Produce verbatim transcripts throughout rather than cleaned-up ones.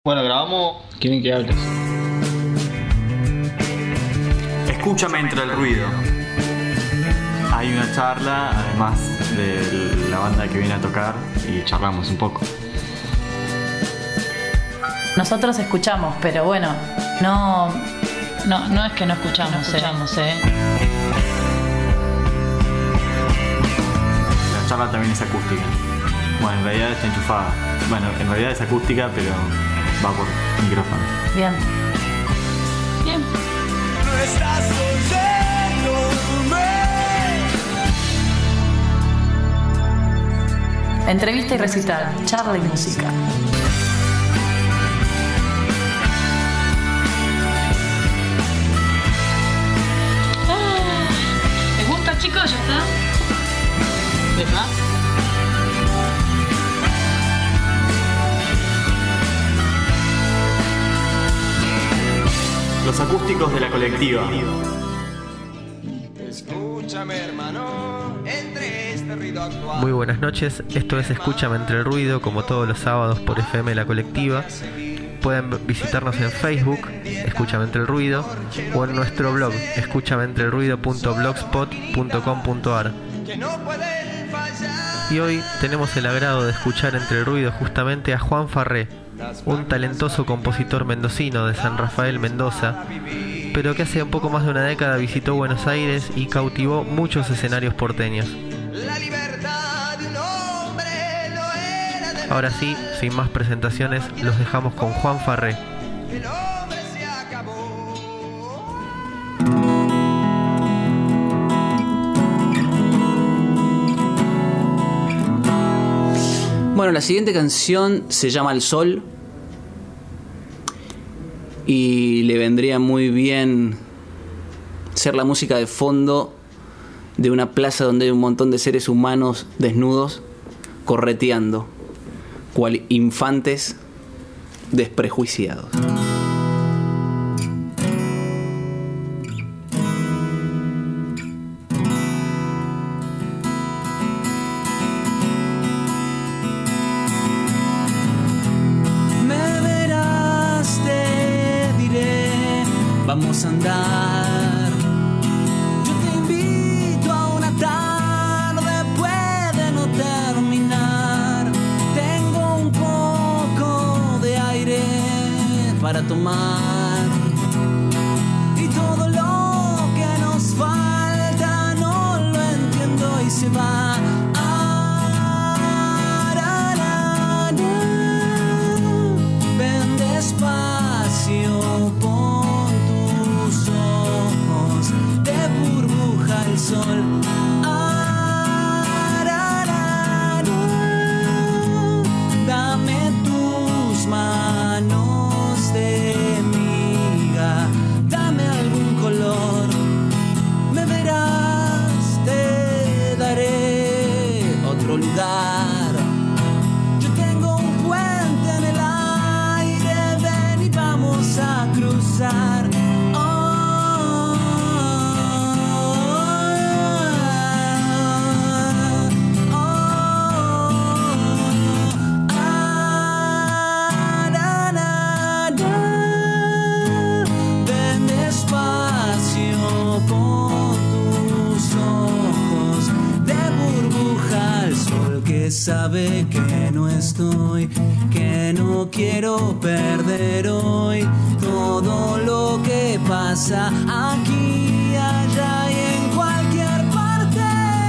Bueno, grabamos. ¿Quieren que hables? Escúchame entre el ruido. Hay una charla, además de la banda que viene a tocar, y charlamos un poco. Nosotros escuchamos, pero bueno, no... No, no es que no escuchamos, no escuchamos eh. ¿eh? La charla también es acústica. Bueno, en realidad está enchufada. Bueno, en realidad es acústica, pero va por micrófono. Bien. Bien. No estás oyéndome. Entrevista y recital, charla y música. Ah, ¿les gusta, chicos? ¿Ya está? ¿Verdad? Los acústicos de la colectiva. Escúchame, hermano, entre este ruido actual. Muy buenas noches, esto es Escúchame entre el ruido, como todos los sábados por F M La Colectiva. Pueden visitarnos en Facebook, Escúchame entre el ruido, o en nuestro blog, escúchame entre el ruido punto blogspot punto com punto a r. Y hoy tenemos el agrado de escuchar entre el ruido justamente a Juan Farré, un talentoso compositor mendocino de San Rafael, Mendoza, pero que hace un poco más de una década visitó Buenos Aires y cautivó muchos escenarios porteños. Ahora sí, sin más presentaciones, los dejamos con Juan Farré. Bueno, la siguiente canción se llama El Sol y le vendría muy bien ser la música de fondo de una plaza donde hay un montón de seres humanos desnudos correteando, cual infantes desprejuiciados. Vamos a andar. Yo te invito a una tarde, puede no terminar. Tengo un poco de aire para tomar. Y todo lo que nos falta no lo entiendo y se va. Ah, ra, ra, ra. Ven despacio, pon el sol. Ah, ra, ra, ra. Dame tus manos de miga, dame algún color, me verás, te daré otro lugar. Yo tengo un puente en el aire, ven y vamos a cruzar. Sabe que no estoy, que no quiero perder hoy todo lo que pasa aquí, allá y en cualquier parte.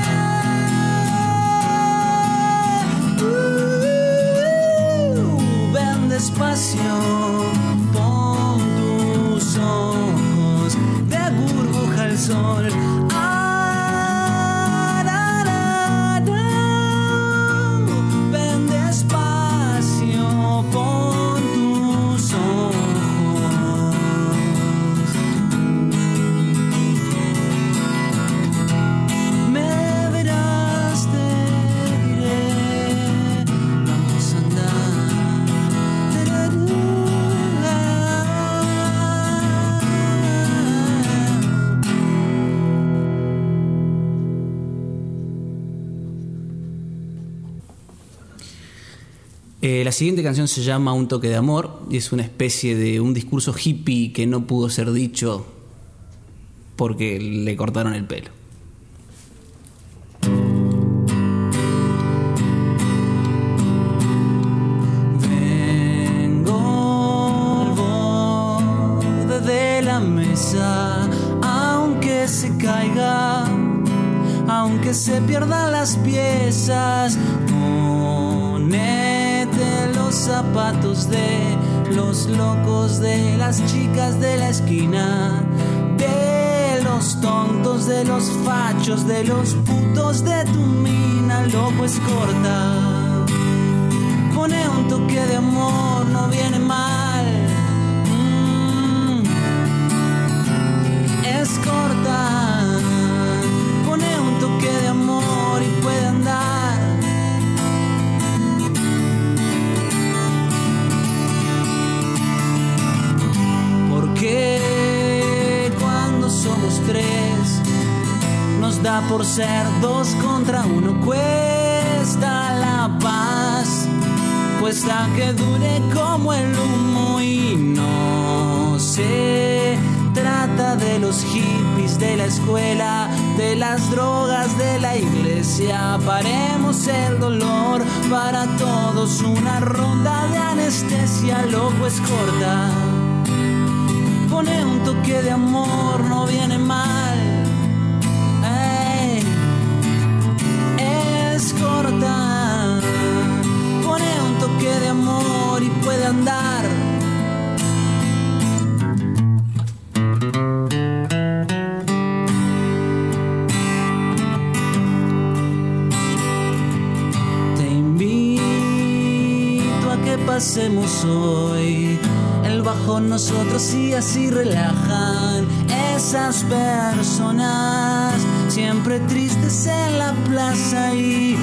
Uh, ven despacio, pon tus ojos de burbuja al sol. Eh, la siguiente canción se llama Un toque de amor y es una especie de un discurso hippie que no pudo ser dicho porque le cortaron el pelo. Vengo al borde de la mesa, aunque se caiga, aunque se pierdan las piezas, ponete los zapatos de los locos, de las chicas de la esquina, de los tontos, de los fachos, de los putos de tu mina. Loco, es corta, pone un toque de amor, no viene mal. Mm. Es corta, pone un toque de amor y puede andar. Porque cuando somos tres nos da por ser dos contra uno. Cuesta la paz, cuesta que dure como el humo. Y no se trata de los hippies de la escuela, de las drogas de la iglesia. Paremos el dolor para todos, una ronda de anestesia. Loco, es corta, pone un toque de amor, no viene mal. Ey, es corta, pone un toque de amor y puede andar. Te invito a que pasemos hoy el bajo nosotros y así relajan esas personas siempre tristes en la plaza. Y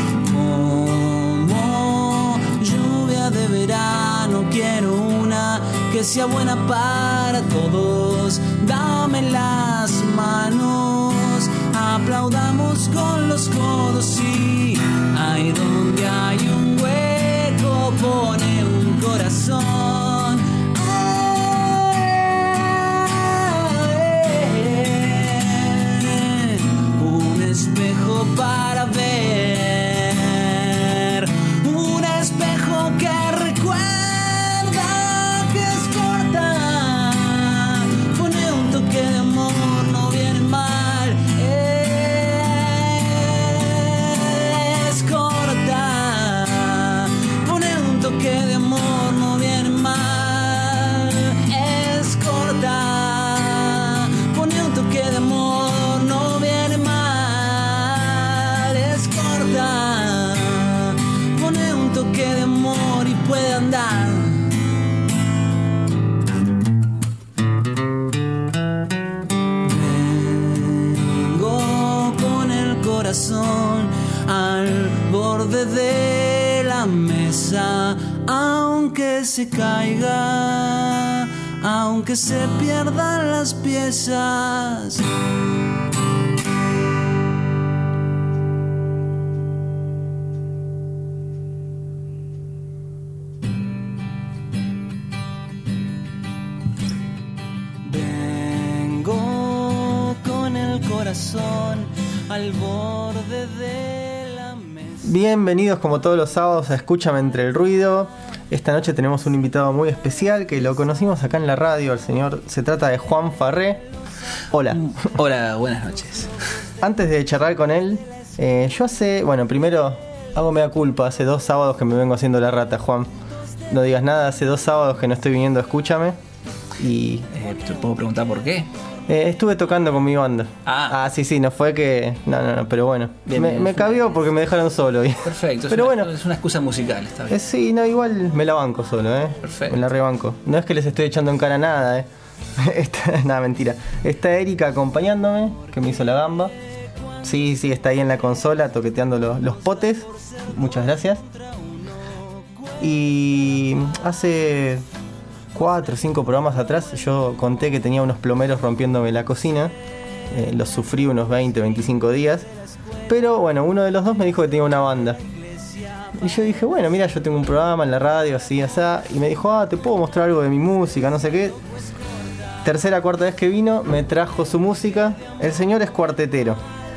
como lluvia de verano quiero una que sea buena para todos. Dame las manos, aplaudamos con los codos. Y ahí donde hay un hueco pone un corazón. Espejo para ver, un espejo que recuerda que es corta, pone un toque de amor, no viene mal. Es corta, pone un toque de amor, no viene mal. Es corta, pone un toque de amor, no viene mal. Pone un toque de amor y puede andar. Vengo con el corazón al borde de la mesa, aunque se caiga, aunque se pierdan las piezas. Al borde de la mesa. Bienvenidos como todos los sábados a Escúchame entre el ruido. Esta noche tenemos un invitado muy especial que lo conocimos acá en la radio. El señor, se trata de Juan Farré. Hola. Hola, buenas noches. Antes de charlar con él, eh, yo hace, bueno, primero hago mea culpa. Hace dos sábados que me vengo haciendo la rata, Juan. No digas nada, hace dos sábados que no estoy viniendo a Escúchame. Y eh, ¿te puedo preguntar por qué? Eh, estuve tocando con mi banda. Ah. ah, sí, sí, no fue que... No, no, no, pero bueno. Bien, me bien, me cabió porque me dejaron solo. Perfecto, pero es una, bueno, es una excusa musical, está bien. Eh, sí, no, igual me la banco solo, ¿eh? Perfecto. Me la rebanco. No es que les estoy echando en cara nada, ¿eh? Está, nada, mentira. Está Erika acompañándome, que me hizo la gamba. Sí, sí, está ahí en la consola toqueteando los, los potes. Muchas gracias. Y hace cuatro o cinco programas atrás yo conté que tenía unos plomeros rompiéndome la cocina. Eh, los sufrí unos veinte, veinticinco días. Pero bueno, uno de los dos me dijo que tenía una banda. Y yo dije, bueno, mira, yo tengo un programa en la radio, así, así. Y me dijo, ah, te puedo mostrar algo de mi música, no sé qué. Tercera, cuarta vez que vino, me trajo su música. El señor es cuartetero.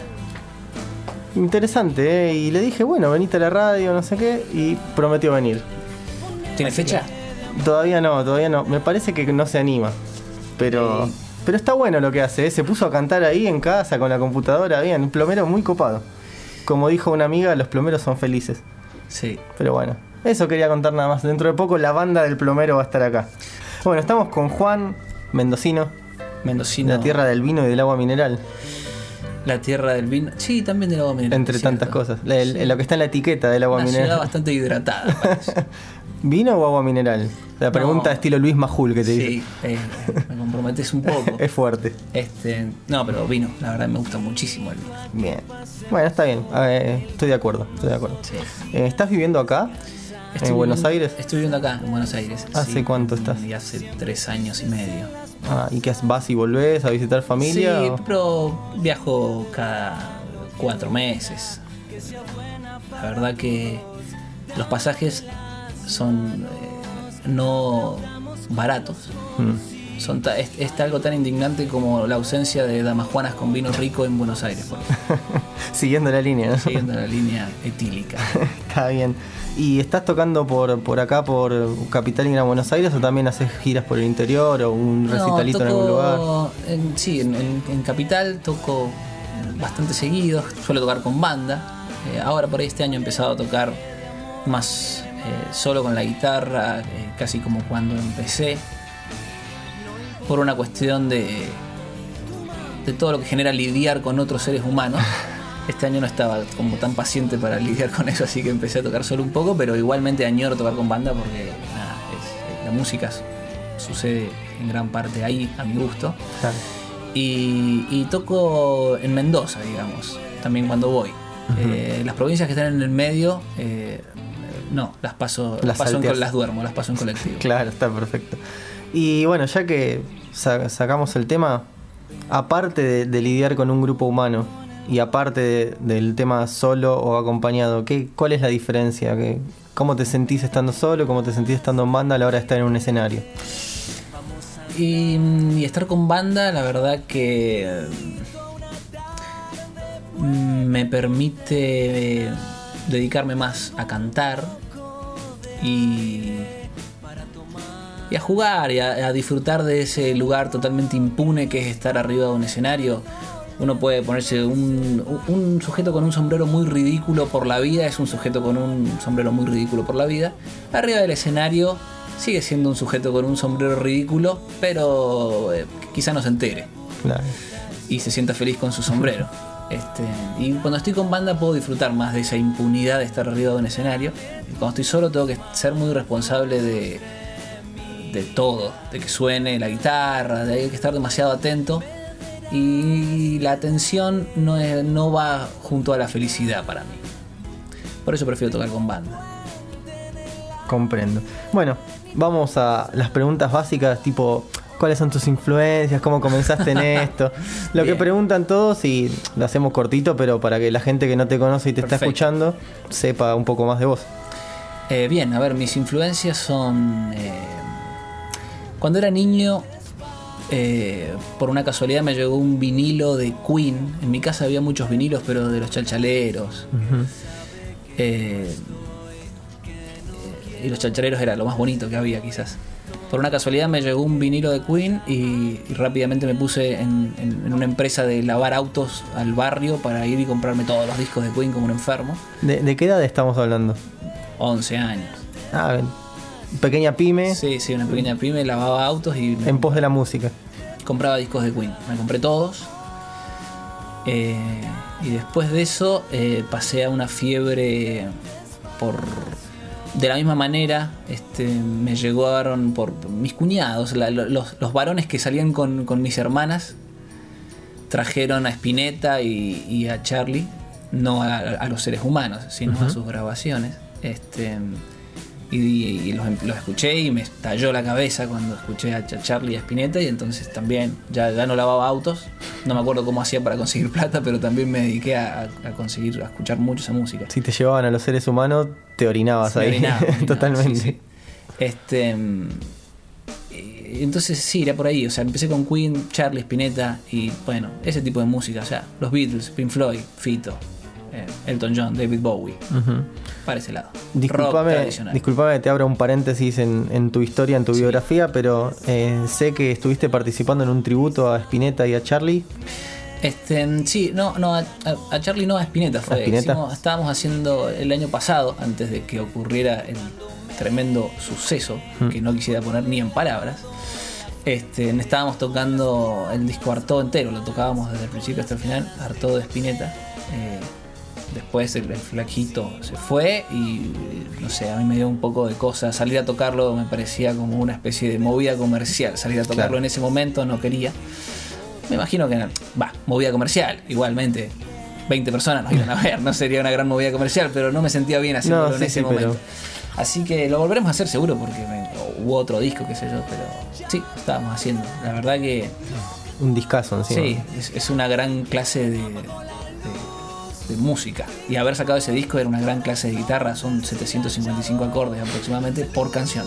Interesante, ¿eh? Y le dije, bueno, venite a la radio, no sé qué. Y prometió venir. ¿Tiene fecha? Todavía no, todavía no. Me parece que no se anima. Pero... Sí. Pero está bueno lo que hace, ¿eh? Se puso a cantar ahí en casa con la computadora, bien, un plomero muy copado. Como dijo una amiga, los plomeros son felices. Sí. Pero bueno, eso quería contar nada más. Dentro de poco la banda del plomero va a estar acá. Bueno, estamos con Juan Mendocino, Mendocino. la tierra del vino y del agua mineral. La tierra del vino. Sí, también del agua mineral. Entre tantas cosas. La- el- Sí. Lo que está en la etiqueta del agua Una mineral. ciudad bastante hidratada, parece. ¿Vino o agua mineral? La pregunta No. estilo Luis Majul que te Sí, dice. eh, me comprometes un poco. Es fuerte. Este, no, pero vino, la verdad me gusta muchísimo el vino. Bien. Bueno, está bien. Eh, estoy de acuerdo. Estoy de acuerdo. Sí. Eh, ¿Estás viviendo acá? Estoy ¿En Buenos viviendo- Aires? Estoy viviendo acá, en Buenos Aires. ¿Hace sí, cuánto estás? Y hace tres años y medio. Ah, ¿y qué haces? ¿Vas y volvés a visitar familia? Sí, o- pero viajo cada cuatro meses. La verdad que los pasajes son eh, no baratos. Mm. Son ta- es, es algo tan indignante como la ausencia de damajuanas con vino rico en Buenos Aires, por ejemplo, Siguiendo la línea, ¿no? siguiendo la línea etílica. Está bien. ¿Y estás tocando por, por acá, por Capital y Gran Buenos Aires, o también haces giras por el interior o un recitalito No, en algún lugar? toco en- sí, en, en- en Capital toco bastante seguido, suelo tocar con banda. Eh, ahora por ahí este año he empezado a tocar más eh, solo con la guitarra, eh, casi como cuando empecé, por una cuestión de, de todo lo que genera lidiar con otros seres humanos. Este año no estaba como tan paciente para lidiar con eso, así que empecé a tocar solo un poco, pero igualmente añoro tocar con banda porque nada, es- la música su- sucede en gran parte ahí, a mi gusto. Claro. Y, y toco en Mendoza, digamos, también cuando voy. Eh, las provincias que están en el medio, eh, no, las paso, Las paso en, salteas. las duermo, las paso en colectivo. Claro, está perfecto. Y bueno, ya que sa- sacamos el tema, aparte de, de lidiar con un grupo humano y aparte de- del tema solo o acompañado, ¿qué, ¿cuál es la diferencia? ¿Qué, ¿Cómo te sentís estando solo? ¿Cómo te sentís estando en banda a la hora de estar en un escenario? Y, y estar con banda, la verdad que mm, me permite eh, dedicarme más a cantar y, y a jugar y a, a disfrutar de ese lugar totalmente impune que es estar arriba de un escenario. Uno puede ponerse un, un sujeto con un sombrero muy ridículo por la vida, es un sujeto con un sombrero muy ridículo por la vida. Arriba del escenario sigue siendo un sujeto con un sombrero ridículo, pero eh, quizá no se entere Claro. y se sienta feliz con su sombrero. Este, y cuando estoy con banda puedo disfrutar más de esa impunidad de estar arriba de un escenario. Y cuando estoy solo tengo que ser muy responsable de, de todo, de que suene la guitarra, de hay que estar demasiado atento. Y la atención no, es, no va junto a la felicidad para mí. Por eso prefiero tocar con banda. Comprendo. Bueno, vamos a las preguntas básicas, tipo, ¿cuáles son tus influencias? ¿Cómo comenzaste en esto? Lo que Bien. preguntan todos y lo hacemos cortito, pero para que la gente que no te conoce y te está Perfecto. escuchando sepa un poco más de vos. Eh, bien, a ver, mis influencias son... eh, cuando era niño, eh, por una casualidad me llegó un vinilo de Queen. En mi casa había muchos vinilos, pero de los chalchaleros. Ujú. Eh, y los chalchaleros era lo más bonito que había, quizás. Por una casualidad me llegó un vinilo de Queen y, y rápidamente me puse en, en- en una empresa de lavar autos al barrio para ir y comprarme todos los discos de Queen como un enfermo. ¿De, de qué edad estamos hablando? once años. Ah, bien. Pequeña pyme Sí, sí, una pequeña pyme, lavaba autos y me en pos de la música. compraba discos de Queen. Me compré todos. Eh, y después de eso eh, pasé a una fiebre por... De la misma manera, este, me llegaron por mis cuñados, la- los, los varones que salían con, con mis hermanas, trajeron a Spinetta y, y a Charlie, no a, a los seres humanos, sino a sus grabaciones. Este, Y, y los, los escuché y me estalló la cabeza cuando escuché a Charlie y a Spinetta, y entonces también ya, ya no lavaba autos, no me acuerdo cómo hacía para conseguir plata, pero también me dediqué a, a conseguir, a escuchar mucho esa música. Si te llevaban a los seres humanos, te orinabas Sí, ahí. orinaba, orinaba, Totalmente. sí, sí. Este, entonces sí, era por ahí, o sea, empecé con Queen, Charlie, Spinetta y bueno, ese tipo de música, o sea, los Beatles, Pink Floyd, Fito, eh, Elton John, David Bowie. Uh-huh. Para ese lado. Disculpame, disculpame, te abro un paréntesis en, en tu historia, en tu sí. biografía, pero eh, sé que estuviste participando en un tributo a Spinetta y a Charlie. Este, sí, no, no, a, a Charlie no, a Spinetta fue. ¿A Spinetta? Hicimos, estábamos haciendo el año pasado, antes de que ocurriera el tremendo suceso, hmm. que no quisiera poner ni en palabras. Este, estábamos tocando el disco Artaud entero, lo tocábamos desde el principio hasta el final, Artaud de Spinetta. Eh, Después el, el flaquito se fue y no sé, a mí me dio un poco de cosa. Salir a tocarlo me parecía como una especie de movida comercial. Salir a tocarlo claro. en ese momento no quería. Me imagino que, va, movida comercial. Igualmente, veinte personas nos iban a ver. No sería una gran movida comercial, pero no me sentía bien haciéndolo no, sí, en ese sí, momento. Pero... Así que lo volveremos a hacer seguro porque me, hubo otro disco, qué sé yo. Pero sí, lo estábamos haciendo. La verdad que... Un discazo encima. Sí, es, es una gran clase de... de de música, y haber sacado ese disco era una gran clase de guitarra, son setecientos cincuenta y cinco acordes aproximadamente por canción.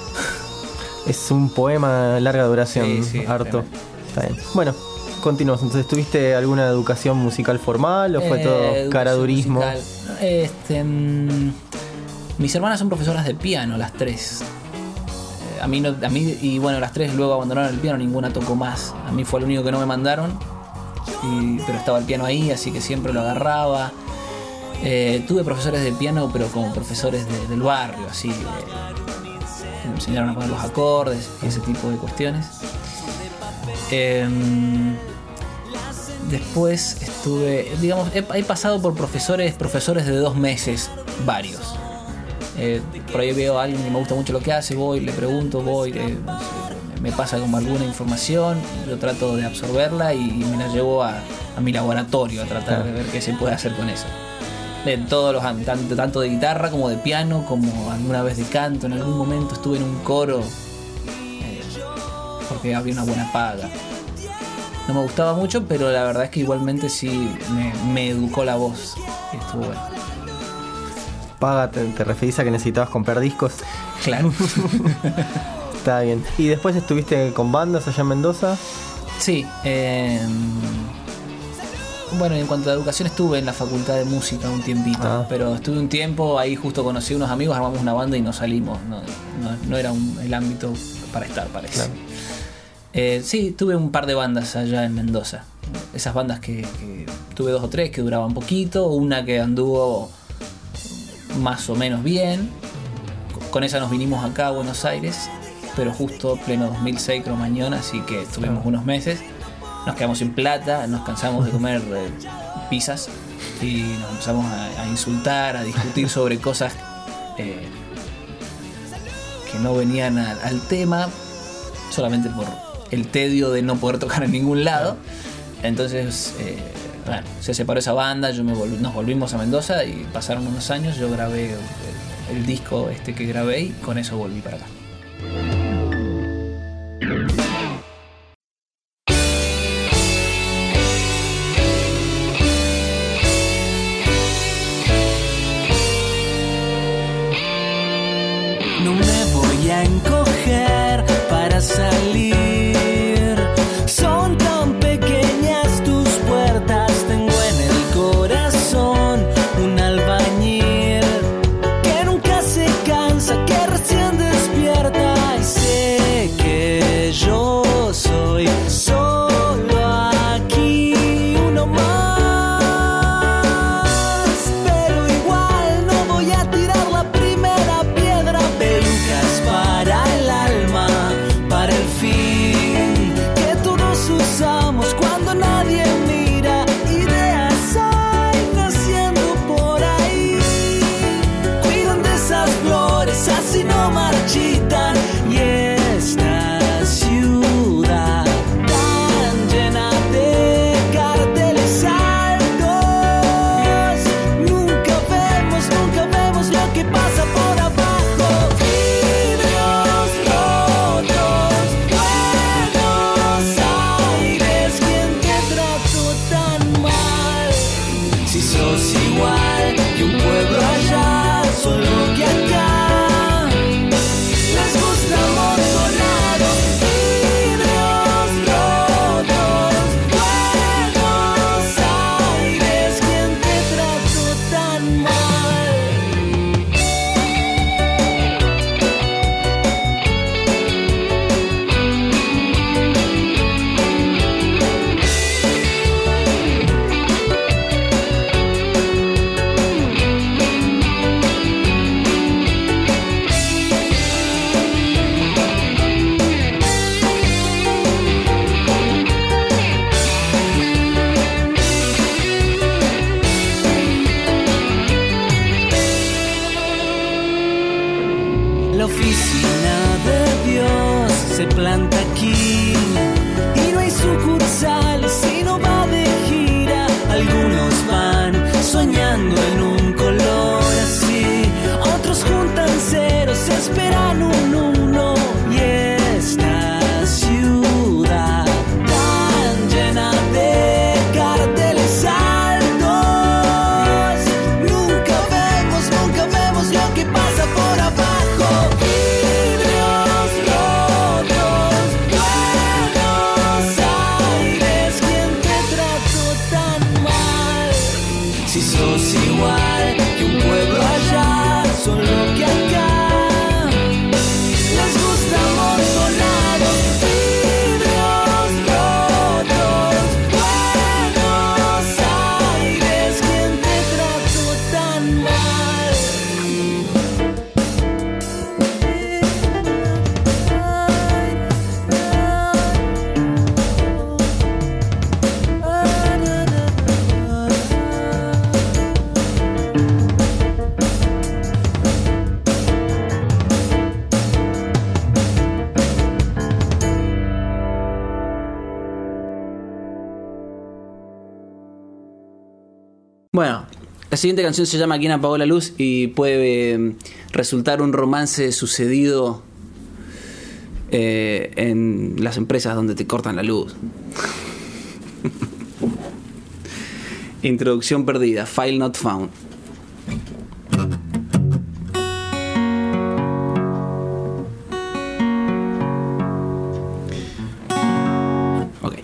Es un poema de larga duración, sí, sí, harto. Está bien. Bueno, continuamos. Entonces, ¿tuviste alguna educación musical formal o fue eh, todo caradurismo? Musical. Este, mmm, mis hermanas son profesoras de piano, las tres. Eh, a mí no, a mí y bueno, las tres luego abandonaron el piano, ninguna tocó más. A mí fue lo único que no me mandaron. Y, pero estaba el piano ahí, así que siempre lo agarraba. Eh, tuve profesores de piano, pero como profesores de, del barrio, así. Eh, que me enseñaron a poner los acordes y ese tipo de cuestiones. Eh, después estuve, digamos, he, he pasado por profesores, profesores de dos meses, varios. Eh, por ahí veo a alguien que me gusta mucho lo que hace, voy, le pregunto, voy. Eh, me pasa como alguna información, yo trato de absorberla y, y me la llevo a, a mi laboratorio a tratar de ver qué se puede hacer con eso. De todos los tanto, tanto de guitarra como de piano, como alguna vez de canto. En algún momento estuve en un coro eh, porque había una buena paga. No me gustaba mucho, pero la verdad es que igualmente sí me, me educó la voz y estuvo bueno. ¿Paga te, te referís a que necesitabas comprar discos? Claro. Está bien. ¿Y después estuviste con bandas allá en Mendoza? Sí. Eh, bueno, en cuanto a educación estuve en la facultad de música un tiempito. Ah. Pero estuve un tiempo, ahí justo conocí a unos amigos, armamos una banda y nos salimos. No, no, no era un, el ámbito para estar, parece. Claro. Eh, sí, tuve un par de bandas allá en Mendoza. Esas bandas que, que tuve dos o tres que duraban poquito. Una que anduvo más o menos bien. Con esa nos vinimos acá a Buenos Aires. Pero justo pleno dos mil seis Cromañón, así que estuvimos claro. unos meses, nos quedamos sin plata, nos cansamos de comer eh, pizzas y nos empezamos a, a insultar, a discutir sobre cosas eh, que no venían a, al tema, solamente por el tedio de no poder tocar en ningún lado. Entonces, eh, bueno, se separó esa banda, yo me volví, nos volvimos a Mendoza y pasaron unos años, yo grabé el, el disco este que grabé y con eso volví para acá. No me voy a encoger para salir. Son tan pequeñas tus puertas. Tengo en el corazón un albañil que nunca se cansa, que recién despierta y planta aquí y no hay sucursal si no va de gira. Algunos van soñando en un color así, otros juntan ceros, esperan un uno. Y esta ciudad tan llena de carteles altos, nunca vemos, nunca vemos lo que pasa por abajo. Vidrios rotos, Buenos Aires, ¿quién te trató tan mal? Si sos igual que un pueblo allá, solo que acá les gusta amontonados. Vidrios rotos, Buenos Aires, ¿quién te trató tan mal? Bueno, la siguiente canción se llama ¿Quién apagó la luz? Y puede eh, resultar un romance sucedido eh, en las empresas donde te cortan la luz. Introducción perdida, file not found. Ok.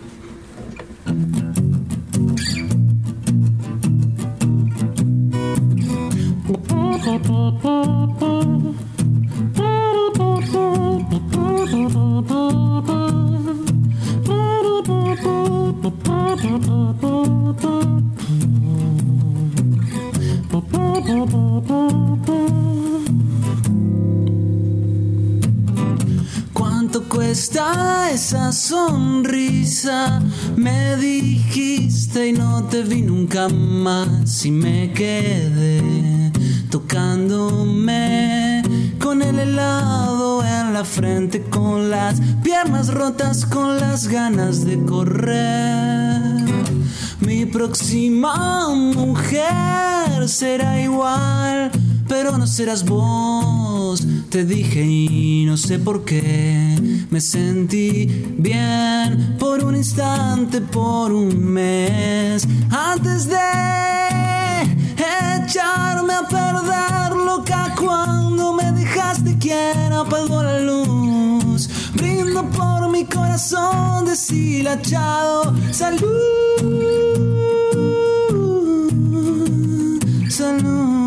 ¿Cuánto cuesta esa sonrisa? Me dijiste y no te vi nunca más. Y me quedé tocándome con el helado en la frente, con las piernas rotas, con las ganas de correr. Mi próxima mujer será igual, pero no serás vos. Te dije y no sé por qué me sentí bien por un instante, por un mes, antes de echarme a perder, loca, cuando me dejaste. ¿Quién apagó la luz? Brindo por mi corazón deshilachado. Salud, salud.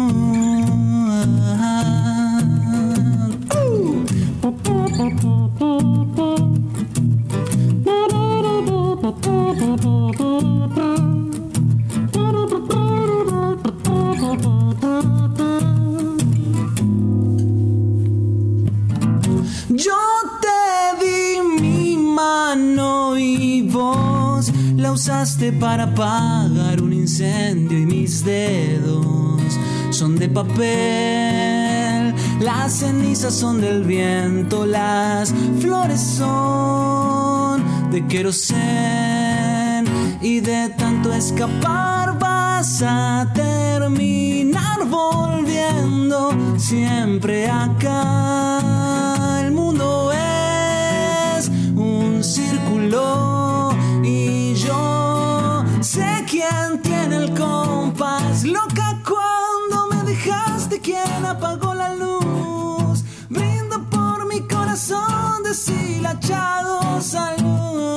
Yo te di mi mano y vos la usaste para apagar un incendio, y mis dedos son de papel, las cenizas son del viento, las flores son de querosén, y de tanto escapar vas a terminar volviendo siempre acá. El mundo es un círculo y yo sé quién tiene el compás. Loca, cuando me dejaste, ¿quién apagó la luz? Brindo por mi corazón deshilachado. Salud,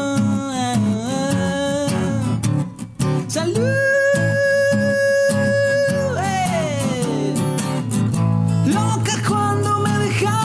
salud. Loca, cuando me dejaste,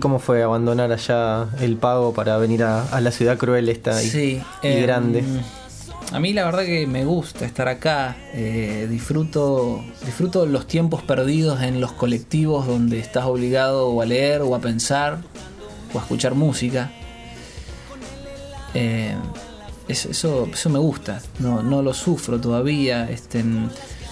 cómo fue abandonar allá el Pago para venir a, a la ciudad cruel esta y, Sí, y eh, grande? A mí la verdad que me gusta estar acá. Eh, disfruto, disfruto los tiempos perdidos en los colectivos donde estás obligado o a leer o a pensar o a escuchar música. Eh, eso, eso, eso me gusta. No, no lo sufro todavía. Este, eh,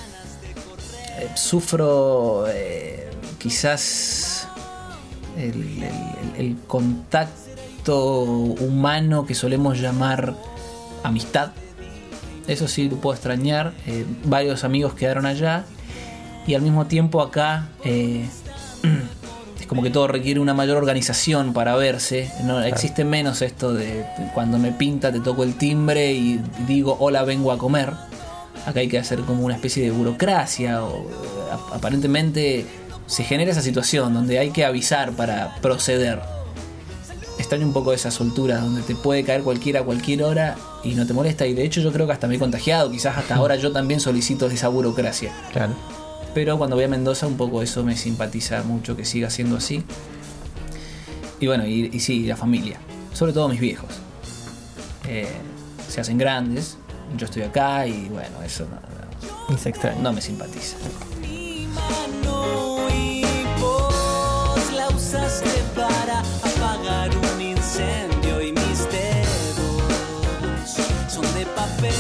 sufro eh, quizás el, el, el contacto humano que solemos llamar amistad. Eso sí lo puedo extrañar. Eh, varios amigos quedaron allá y al mismo tiempo acá eh, es como que todo requiere una mayor organización para verse. No existe menos esto de cuando me pinta te toco el timbre y digo hola, vengo a comer. Acá hay que hacer como una especie de burocracia o, aparentemente se genera esa situación donde hay que avisar para proceder. Extraño un poco esa soltura donde te puede caer cualquiera a cualquier hora y no te molesta, y de hecho yo creo que hasta me he contagiado, quizás hasta ahora yo también solicito esa burocracia. Claro. Pero cuando voy a Mendoza un poco eso me simpatiza mucho que siga siendo así. Y bueno, y, y sí, la familia, sobre todo mis viejos. Eh, se hacen grandes, yo estoy acá y bueno, eso no, Y se extraña. no me simpatiza. Mi mano y vos la usaste para apagar un incendio y mis dedos son de papel.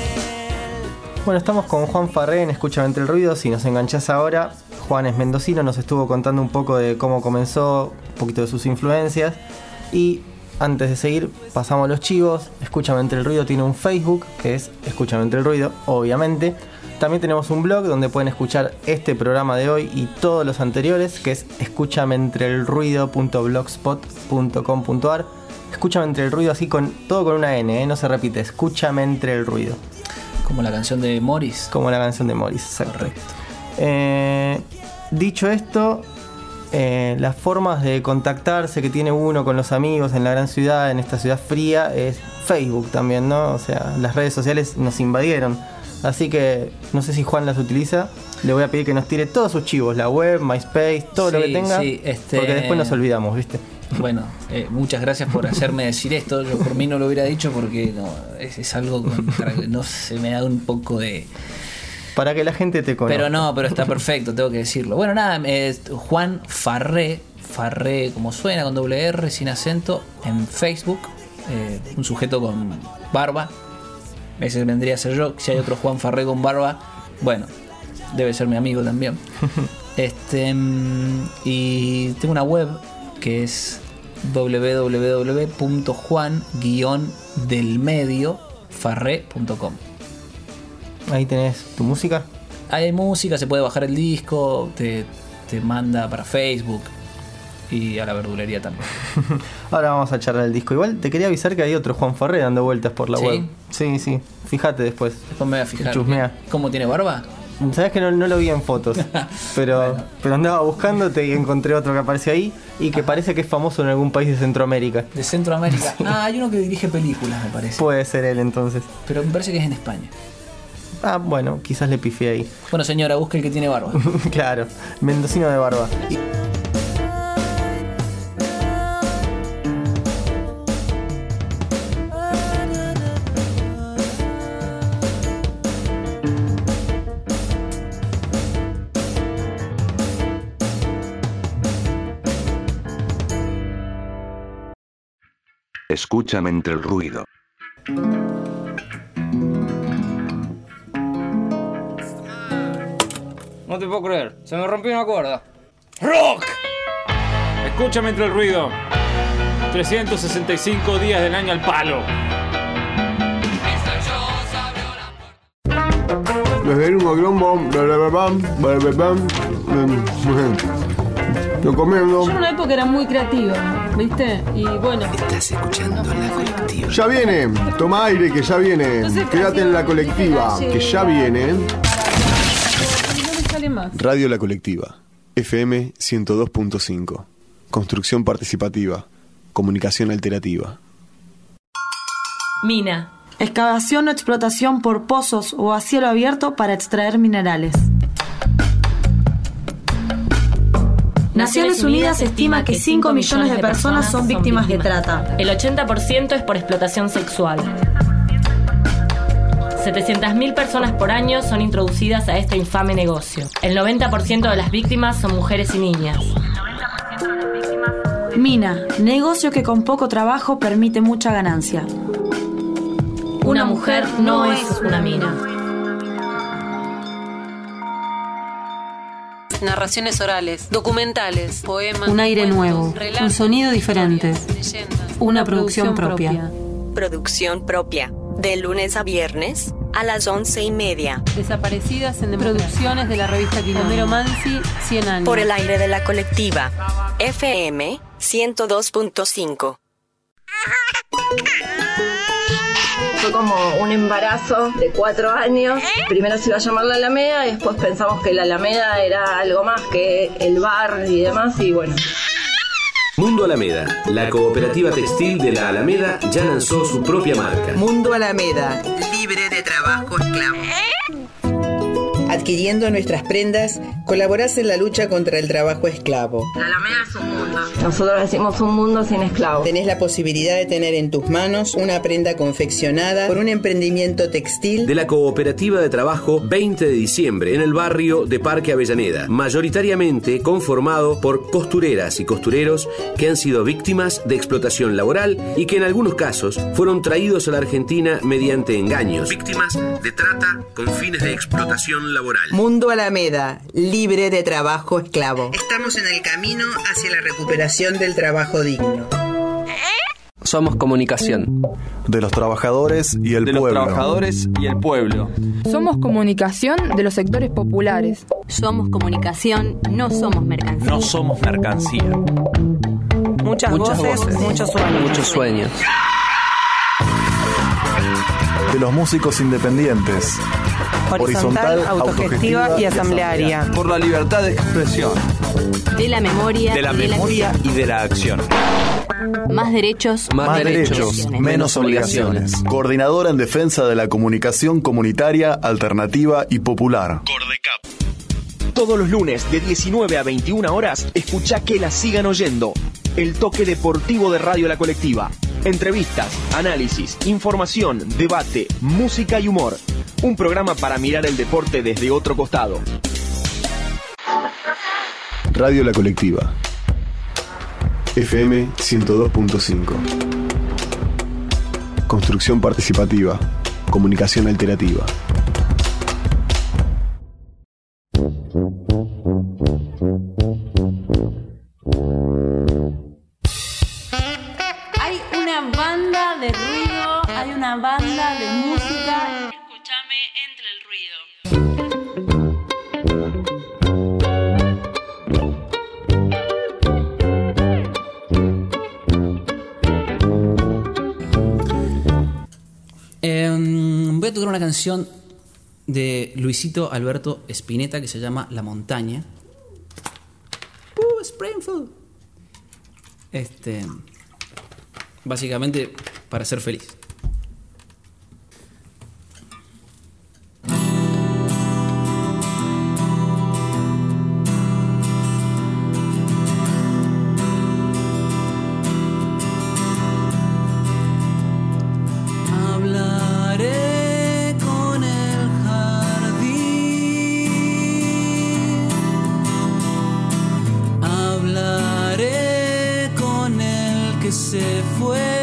Bueno, estamos con Juan Farré en Escúchame Entre el Ruido. Si nos enganchás ahora, Juan es mendocino, nos estuvo contando un poco de cómo comenzó, un poquito de sus influencias. Y antes de seguir, pasamos a los chivos. Escúchame Entre el Ruido tiene un Facebook, que es Escúchame Entre el Ruido, obviamente. También tenemos un blog donde pueden escuchar este programa de hoy y todos los anteriores, que es escúchame entre el ruido punto blogspot punto com punto ar. Escúchame Entre el Ruido, así con todo con una N, ¿eh? No se repite, Escúchame Entre el Ruido. Como la canción de Morris. Como la canción de Morris, exacto. Correcto. Eh, dicho esto, eh, las formas de contactarse que tiene uno con los amigos en la gran ciudad, en esta ciudad fría, es Facebook también, ¿no? O sea, las redes sociales nos invadieron. Así que no sé si Juan las utiliza. Le voy a pedir que nos tire todos sus chivos, la web, MySpace, todo Sí, lo que tenga, sí, este... porque después nos olvidamos, ¿viste? Bueno, eh, muchas gracias por hacerme decir esto. Yo por mí no lo hubiera dicho porque no, es, es algo contra, no se me da un poco de... Para que la gente te conozca. Pero no, pero está perfecto, tengo que decirlo. Bueno, nada, es Juan Farré, Farré como suena, con doble R, sin acento, en Facebook. Eh, un sujeto con barba. Ese vendría a ser yo. Si hay otro Juan Farré con barba, bueno, debe ser mi amigo también. Este y tengo una web que es doble u doble u doble u punto juan del medio farré punto com. Ahí tenés tu música. Ahí hay música, se puede bajar el disco, te, te manda para Facebook y a la verdulería también. Ahora vamos a charlar el disco. Igual te quería avisar que hay otro Juan Farré dando vueltas por la ¿Sí? web. Sí, sí. Fíjate después. Después me voy a fijar. Chusmea. ¿Cómo tiene barba? Sabes que no, no lo vi en fotos, pero, Bueno. pero andaba buscándote y encontré otro que apareció ahí y que parece que es famoso en algún país de Centroamérica. De Centroamérica. Ah, hay uno que dirige películas, me parece. Puede ser él entonces. Pero me parece que es en España. Ah, bueno, quizás le pifié ahí. Bueno, señora, busque el que tiene barba. Claro, mendocino de barba. Y- Escúchame entre el ruido. No te puedo creer, se me rompió una cuerda. ¡Rock! Escúchame entre el ruido. trescientos sesenta y cinco días del año al palo. Desde el humo grombo, lo comiendo. Yo en una época era muy creativa, ¿viste? Y bueno. Estás escuchando la colectiva. Ya viene, toma aire que ya viene. Entonces, Quédate en la colectiva, que ya viene. No me sale más. Radio La Colectiva, F M ciento dos punto cinco. Construcción participativa, comunicación alterativa. Mina. Excavación o explotación por pozos o a cielo abierto para extraer minerales. Naciones Unidas estima que cinco millones de personas son víctimas de trata. El ochenta por ciento es por explotación sexual. setecientas mil personas por año son introducidas a este infame negocio. El noventa por ciento de las víctimas son mujeres y niñas. Mina, negocio que con poco trabajo permite mucha ganancia. Una mujer no es una mina. Narraciones orales, documentales, poemas. Un aire cuentos, nuevo, relatos, un sonido diferente. leyendas. Una producción propia. Producción propia. De lunes a viernes a las once y media. Desaparecidas en Producciones de la revista Quilombo. Homero Mansi, cien años. Por el aire de la colectiva. F M ciento dos punto cinco. Fue como un embarazo de cuatro años. Primero se iba a llamar La Alameda y después pensamos que La Alameda era algo más que el bar y demás y bueno. Mundo Alameda, la cooperativa textil de La Alameda, ya lanzó su propia marca. Mundo Alameda, libre de trabajo esclavo. Adquiriendo nuestras prendas, colaborás en la lucha contra el trabajo esclavo. La Alameda es un mundo. Nosotros decimos un mundo sin esclavos. Tenés la posibilidad de tener en tus manos una prenda confeccionada por un emprendimiento textil de la cooperativa de trabajo veinte de diciembre en el barrio de Parque Avellaneda, mayoritariamente conformado por costureras y costureros que han sido víctimas de explotación laboral y que en algunos casos fueron traídos a la Argentina mediante engaños, víctimas de trata con fines de explotación laboral. Mundo Alameda, libre de trabajo esclavo. Estamos en el camino hacia la recuperación del trabajo digno. Somos comunicación. De los trabajadores y el de pueblo. De los trabajadores y el pueblo. Somos comunicación de los sectores populares. Somos comunicación, no somos mercancía. No somos mercancía. Muchas, Muchas voces, voces, muchos sueños. Muchos sueños. De los músicos independientes. Horizontal, horizontal autogestiva, autogestiva y asamblearia. Por la libertad de expresión. De la memoria. De la y memoria de la y de la acción. Más derechos, más, más derechos, derechos, menos obligaciones. Coordinadora en defensa de la comunicación comunitaria, alternativa y popular. Cordecap. Todos los lunes de diecinueve a veintiuna horas, escuchá Que la sigan oyendo. El toque deportivo de Radio La Colectiva. Entrevistas, análisis, información, debate, música y humor. Un programa para mirar el deporte desde otro costado. Radio La Colectiva. F M ciento dos punto cinco. Construcción participativa. Comunicación alternativa. Hay una banda de ruido, hay una banda de música. Escúchame entre el ruido. Eh, voy a tocar una canción de Luisito Alberto Spinetta que se llama La Montaña. Uh, Springfield. Este, básicamente para ser feliz. Hablaré con el jardín, hablaré con el que se fue.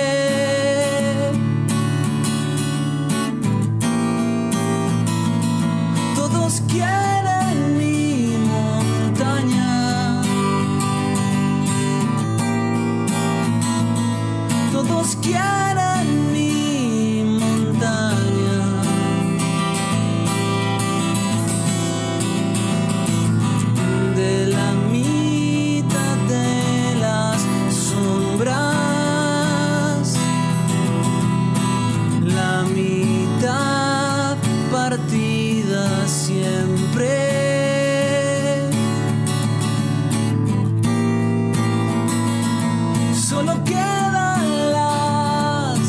Todos quieren mi montaña, todos quieren mi montaña. De la mitad de las sombras, la mitad partida siempre. Solo quedan las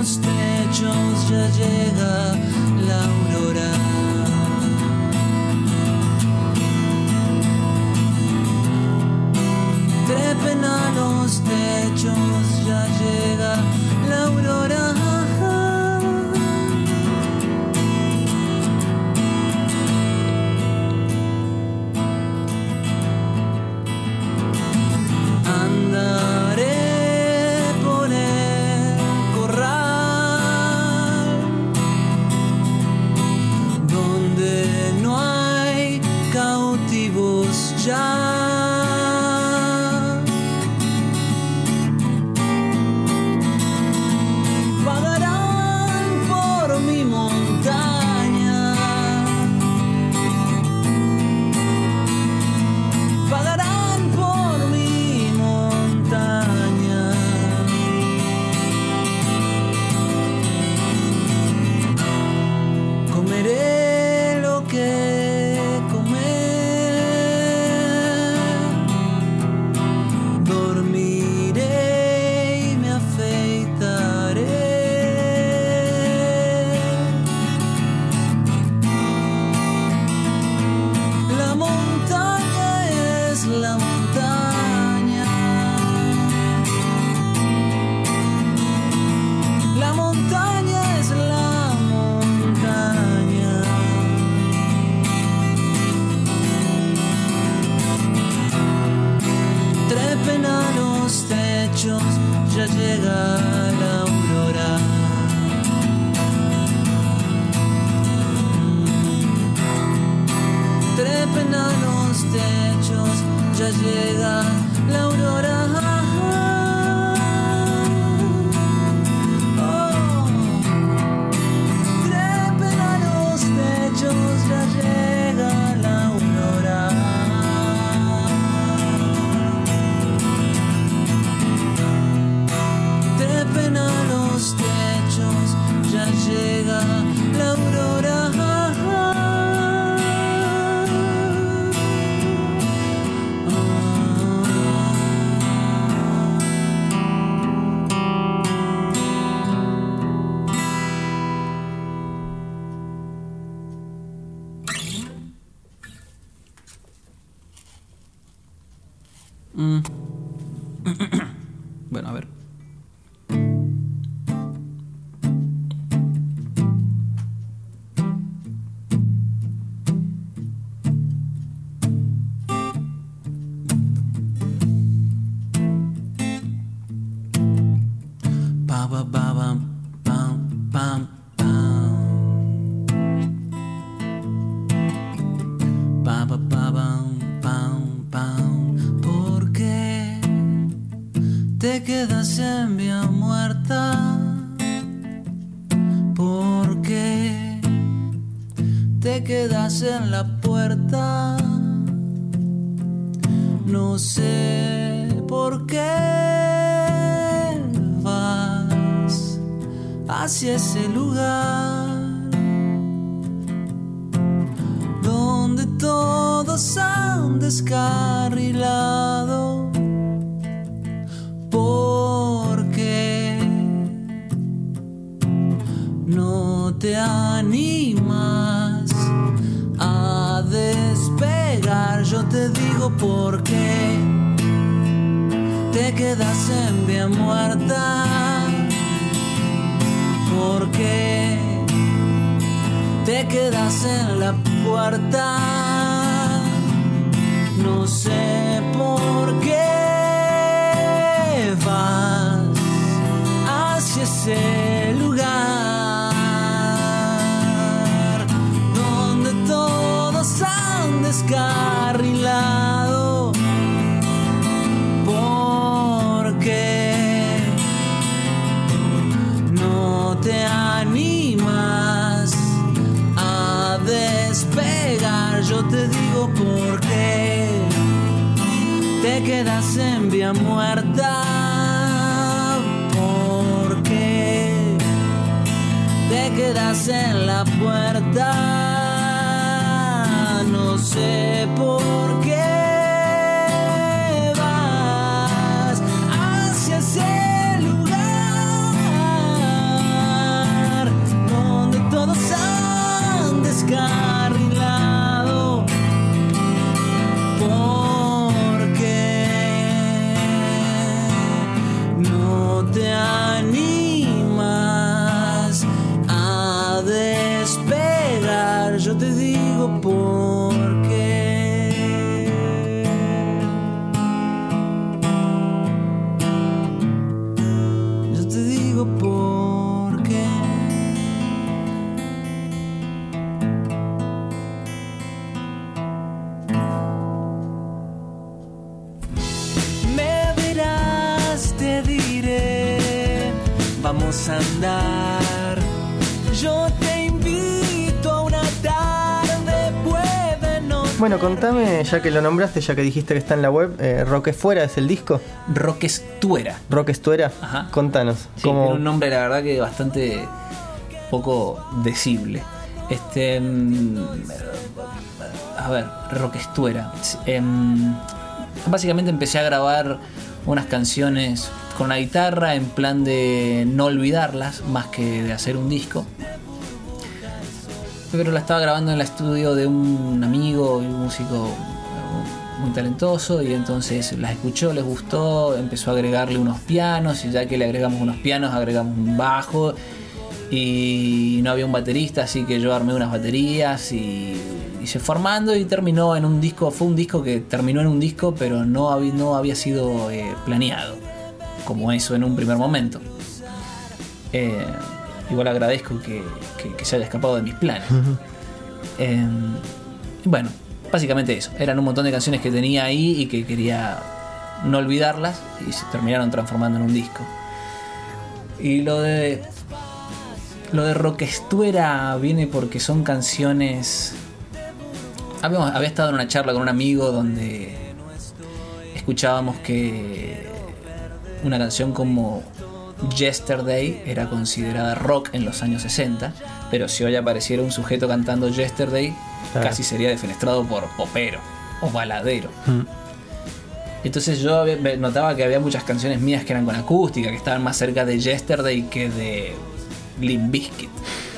los techos ya llega la aurora. Trepen a los techos, ya llega la aurora. Andaré por el corral donde no hay cautivos ya. Ya llega la aurora. Trepen a los techos, ya llega la aurora. Oh. Trepen a los techos, ya llega la aurora. Trepen a los techos, ya llega la aurora. Mm. Bueno, a ver. Te quedas en vía muerta, porque te quedas en la puerta. No sé por qué vas hacia ese lugar donde todos han descarrilado. Porque no te animas a despegar. Yo te digo por qué te quedas en vía muerta. Porque te quedas en la puerta. No sé por qué vas hacia ese lugar donde todos han descarrilado. Porque no te animas a despegar. Yo te digo por qué te quedas en vía muerta. Porque te quedas en la puerta. No sé por qué vas hacia ese lugar vamos a andar. Yo te invito a una tarde, puede no. Bueno, contame, ya que lo nombraste, ya que dijiste que está en la web, eh, Roquefuera es el disco. Roquestuera. Roquestuera. Ajá. Contanos. Sí, ¿cómo? tiene un nombre, la verdad, que bastante poco decible. Este. mm, A ver, Roquestuera. Em, básicamente empecé a grabar unas canciones con la guitarra en plan de no olvidarlas, más que de hacer un disco. Pero la estaba grabando en el estudio de un amigo y un músico muy talentoso, y entonces las escuchó, les gustó, empezó a agregarle unos pianos, y ya que le agregamos unos pianos, agregamos un bajo, y no había un baterista, así que yo armé unas baterías y, y se fue armando y terminó en un disco. Fue un disco que terminó en un disco, pero no había, no había sido eh, planeado como eso en un primer momento. Eh, igual agradezco que, que, que se haya escapado de mis planes. Uh-huh. Eh, bueno, básicamente eso. Eran un montón de canciones que tenía ahí y que quería no olvidarlas, y se terminaron transformando en un disco. Y lo de lo de Roquestuera viene porque son canciones. Habíamos, había estado en una charla con un amigo donde escuchábamos que una canción como Yesterday era considerada rock en los años sesenta, pero si hoy apareciera un sujeto cantando Yesterday, claro, casi sería defenestrado por popero o baladero. Mm. Entonces yo notaba que había muchas canciones mías que eran con acústica, que estaban más cerca de Yesterday que de Limp Bizkit.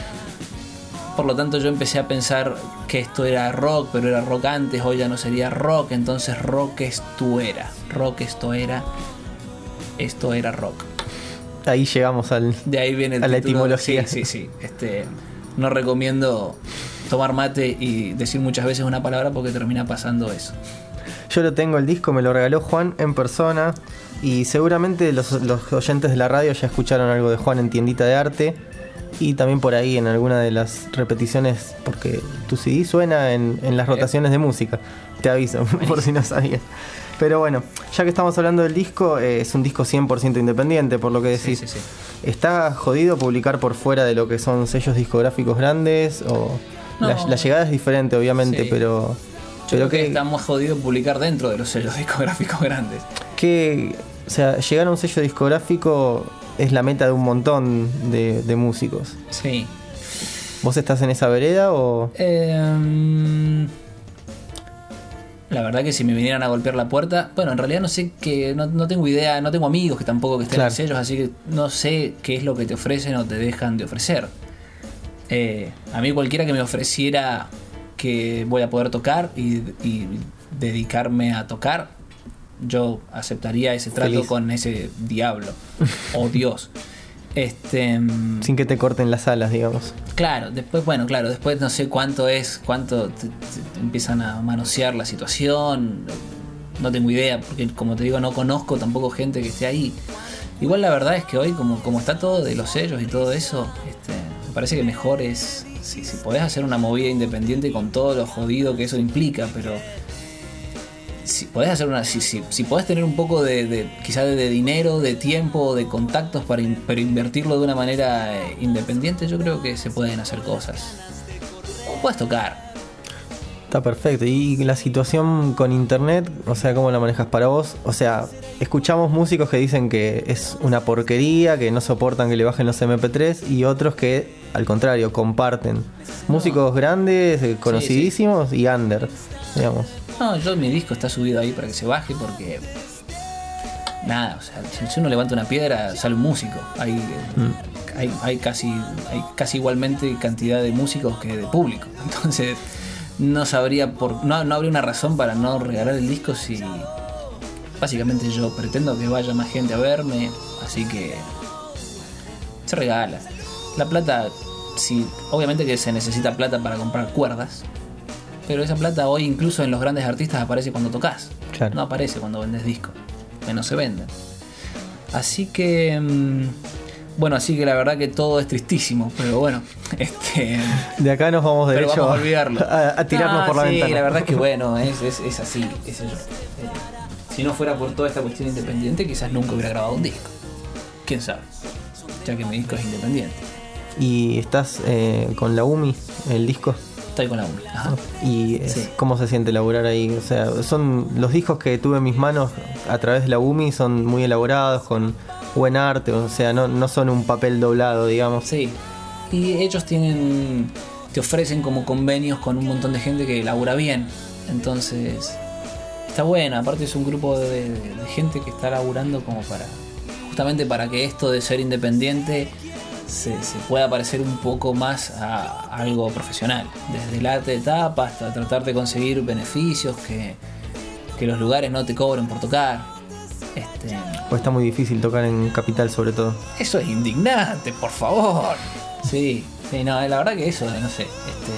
Por lo tanto yo empecé a pensar que esto era rock, pero era rock antes, hoy ya no sería rock, entonces rock esto era, rock esto era, esto era rock. Ahí llegamos al, de ahí viene el a la título. etimología. Sí, sí, sí. Este, no recomiendo tomar mate y decir muchas veces una palabra porque termina pasando eso. Yo lo tengo, el disco me lo regaló Juan en persona, y seguramente los, los oyentes de la radio ya escucharon algo de Juan en Tiendita de Arte, y también por ahí en alguna de las repeticiones, porque tu C D suena en, en las rotaciones de música, te aviso, por si no sabías. Pero bueno, ya que estamos hablando del disco, eh, es un disco cien por ciento independiente, por lo que decís. Sí, sí, sí. ¿Está jodido publicar por fuera de lo que son sellos discográficos grandes? O No. la, la llegada es diferente, obviamente, Sí. pero... Yo pero creo que que, está más jodido publicar dentro de los sellos discográficos grandes. que, o sea, llegar a un sello discográfico es la meta de un montón de, de músicos. Sí. ¿Vos estás en esa vereda o...? Eh, la verdad que si me vinieran a golpear la puerta, bueno, en realidad no sé, que no, no tengo idea, no tengo amigos que tampoco que estén Claro. en sellos, así que no sé qué es lo que te ofrecen o te dejan de ofrecer. Eh, a mí cualquiera que me ofreciera que voy a poder tocar y, y dedicarme a tocar, yo aceptaría ese trato Feliz. con ese diablo o Dios. Este, Sin que te corten las alas, digamos. Claro, después, bueno, claro, después no sé cuánto es, cuánto te, te- te empiezan a manosear la situación, no tengo idea, porque como te digo, no conozco tampoco gente que esté ahí. Igual la verdad es que hoy, como, como está todo de los sellos y todo eso, este, me parece que mejor es, si, si podés hacer una movida independiente con todo lo jodido que eso implica, pero si podés hacer una, si, si, si podés tener un poco de, de quizá de, de dinero, de tiempo, de contactos para, in- para invertirlo de una manera eh, independiente, yo creo que se pueden hacer cosas. Puedes tocar. Está perfecto. ¿Y la situación con internet? O sea, ¿cómo la manejas para vos? O sea, escuchamos músicos que dicen que es una porquería, que no soportan que le bajen los eme pe tres, y otros que, al contrario, comparten. Músicos grandes, eh, conocidísimos y under, digamos. No, yo mi disco está subido ahí para que se baje porque... Nada, o sea, si- si uno levanta una piedra sale un músico. Hay, eh, hay, hay, casi, hay casi igualmente cantidad de músicos que de público. Entonces no sabría por... No, no habría una razón para no regalar el disco si... Básicamente yo pretendo que vaya más gente a verme, así que... Se regala. La plata, si obviamente que se necesita plata para comprar cuerdas, pero esa plata hoy incluso en los grandes artistas aparece cuando tocas. Claro. No aparece cuando vendes discos. Menos se venden. Así que... mmm, bueno, así que la verdad que todo es tristísimo. Pero bueno, este... De acá nos vamos pero derecho vamos a olvidarlo. a, a tirarnos Ah, por la sí, ventana. la verdad es que bueno, es, es, es así, qué sé yo. Eh, si no fuera por toda esta cuestión independiente, quizás nunca hubiera grabado un disco. ¿Quién sabe? ya que mi disco es independiente. ¿Y estás eh, con la U M I, el disco? Estoy con la U M I. Ajá. ¿Y es, Sí. cómo se siente elaborar ahí? O sea, son los discos que tuve en mis manos a través de la U M I, son muy elaborados, con buen arte, o sea, no, no son un papel doblado, digamos. Sí. Y ellos tienen, te ofrecen como convenios con un montón de gente que elabora bien. Entonces, está bueno. Aparte es un grupo de, de gente que está laburando como para, justamente para que esto de ser independiente se, se pueda parecer un poco más a algo profesional. Desde el arte de tapa hasta tratar de conseguir beneficios, que, que los lugares no te cobren por tocar. Este, Pues está muy difícil tocar en Capital, sobre todo. Eso es indignante, por favor. Sí, sí, no, la verdad que eso, no sé. Este,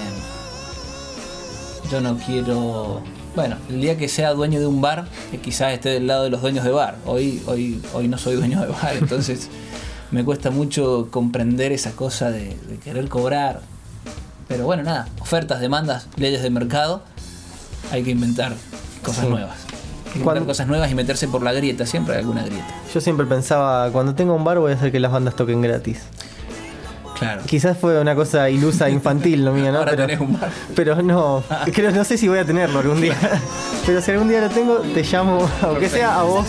yo no quiero. Bueno, el día que sea dueño de un bar, eh, quizás esté del lado de los dueños de bar. Hoy, hoy, hoy no soy dueño de bar, entonces me cuesta mucho comprender esa cosa de, de querer cobrar. Pero bueno, nada, ofertas, demandas, leyes de mercado. Hay que inventar cosas Sí. nuevas. Hay que inventar cosas nuevas y meterse por la grieta. Siempre hay alguna grieta. Yo siempre pensaba, cuando tenga un bar voy a hacer que las bandas toquen gratis. Claro. Quizás fue una cosa ilusa infantil, no mía, ¿no? Ahora pero, tenés un bar. pero no, creo, no sé si voy a tenerlo algún día. Pero si algún día lo tengo, te llamo, aunque Perfecto. sea a vos.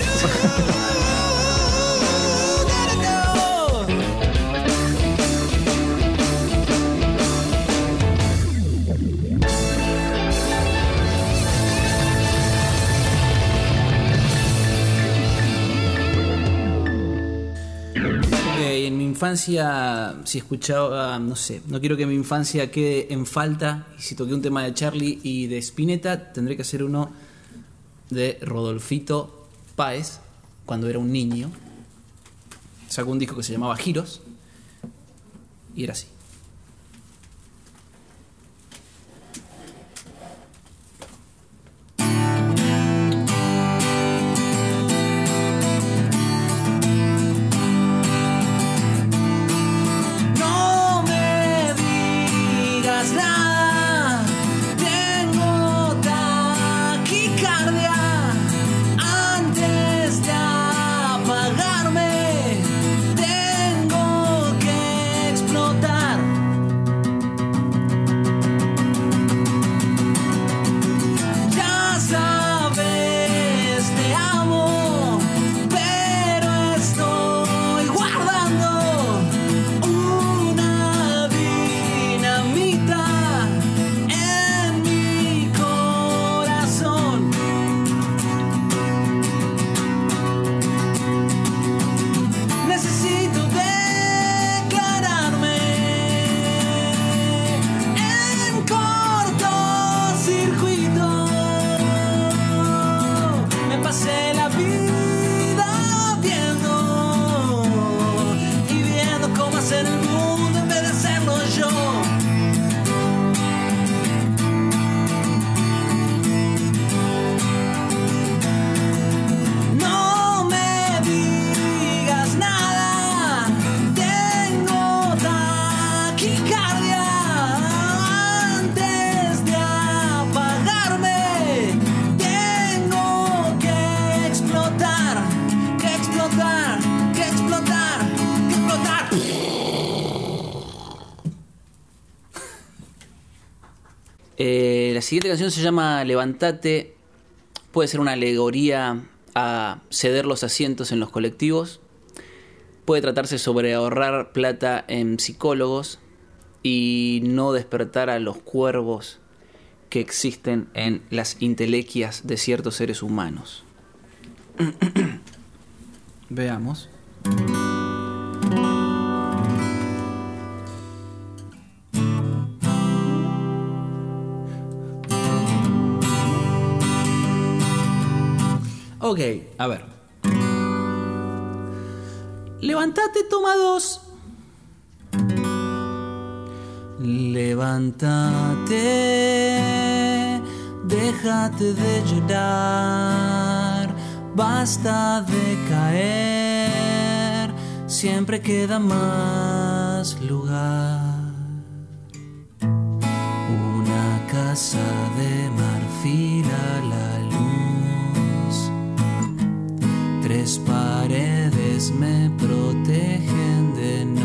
En mi infancia, si escuchaba, no sé, no quiero que mi infancia quede en falta. Y si toqué un tema de Charlie y de Spinetta, tendré que hacer uno de Rodolfito Páez, cuando era un niño. Sacó un disco que se llamaba Giros y era así. No me digas nada, tengo taquicardia. Antes de apagarme, tengo que explotar. Ya sabes, te amo, pero estoy guardando una dinamita en mi corazón. Necesito declararme en cortocircuito. Me pasé la vida viendo y viendo cómo hacer el mundo en vez de hacerlo yo. No me digas nada, tengo taquicardia. Antes de apagarme, tengo que explotar, que explotar, que explotar, que explotar. Eh, la siguiente canción se llama Levantate. Puede ser una alegoría a ceder los asientos en los colectivos. Puede tratarse sobre ahorrar plata en psicólogos y no despertar a los cuervos que existen en las intelequias de ciertos seres humanos. Veamos. Ok, a ver. Levántate, toma dos. Levántate, déjate de llorar, basta de caer, siempre queda más lugar. Una casa de marfil a la luz, tres paredes me protegen de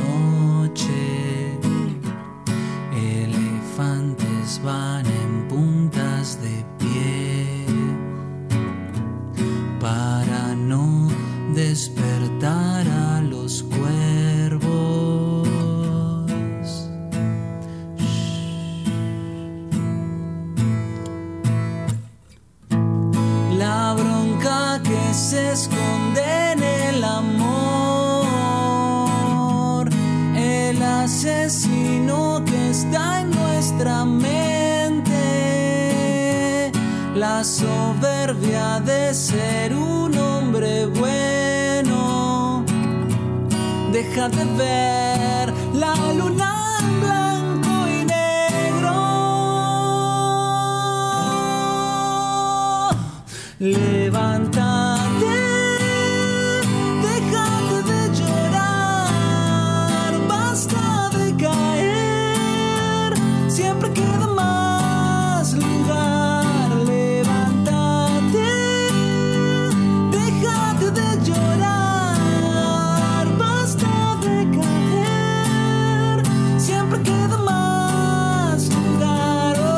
asesino que está en nuestra mente, la soberbia de ser un hombre bueno. Deja de ver la luna en blanco y negro. Levántate, déjate de llorar, basta de caer, siempre queda más lugar. Levántate, déjate de llorar, basta de caer, siempre queda más lugar. Oh,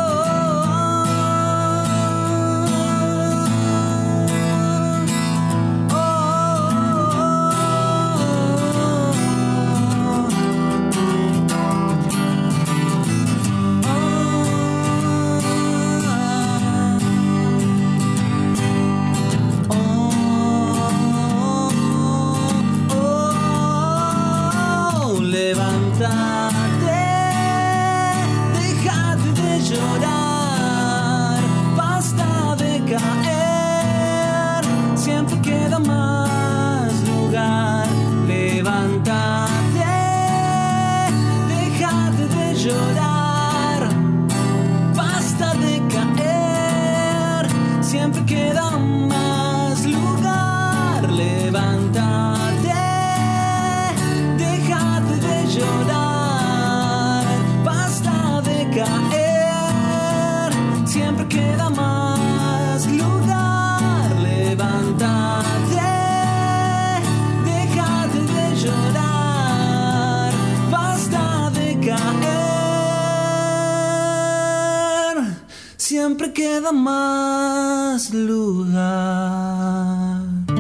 levántate, déjate de llorar, basta de caer, siempre queda más lugar. Levántate, déjate de llorar, basta de caer, siempre queda más lugar. Levántate, déjate de llorar, basta de caer, siempre queda más lugar. Levántate, déjate de llorar, basta de caer, siempre queda más lugar.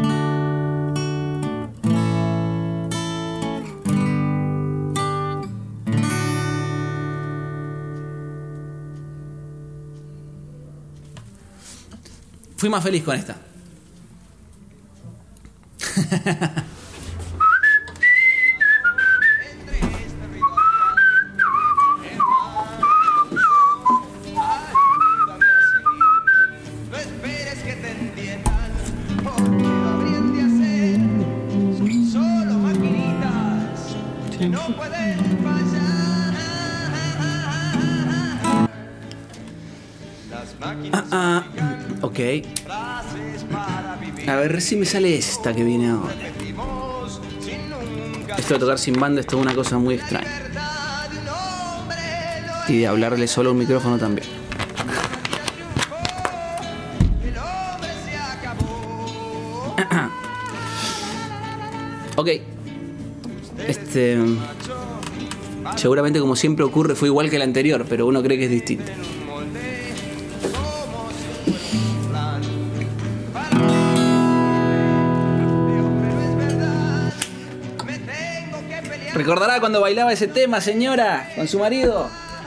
Fui más feliz con esta. No esperes que te entiendan, porque lo habrían de hacer. Son solo maquinitas que no pueden fallar. Las máquinas. Ah, ah, ok. A ver si me sale esta que viene ahora. Esto de tocar sin banda es toda una cosa muy extraña. Y de hablarle solo a un micrófono también. Ok. Este. Seguramente, como siempre ocurre, fue igual que el anterior, pero uno cree que es distinto. ¿Recordará cuando bailaba ese tema, señora, con su marido?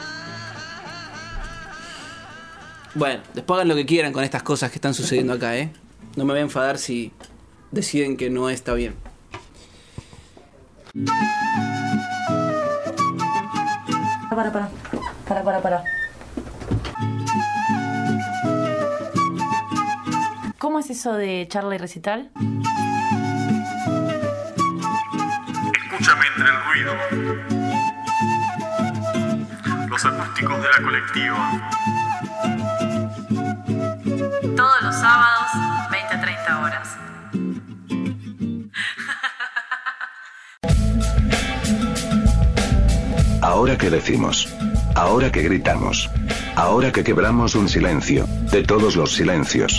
Bueno, después hagan lo que quieran con estas cosas que están sucediendo acá, ¿eh? No me voy a enfadar si deciden que no está bien. Para, para, para, para, para. ¿Cómo es eso de charla y recital? Escúchame entre el ruido. Los acústicos de la colectiva. Todos los sábados, veinte a treinta horas. Ahora que decimos. Ahora que gritamos. Ahora que quebramos un silencio. De todos los silencios.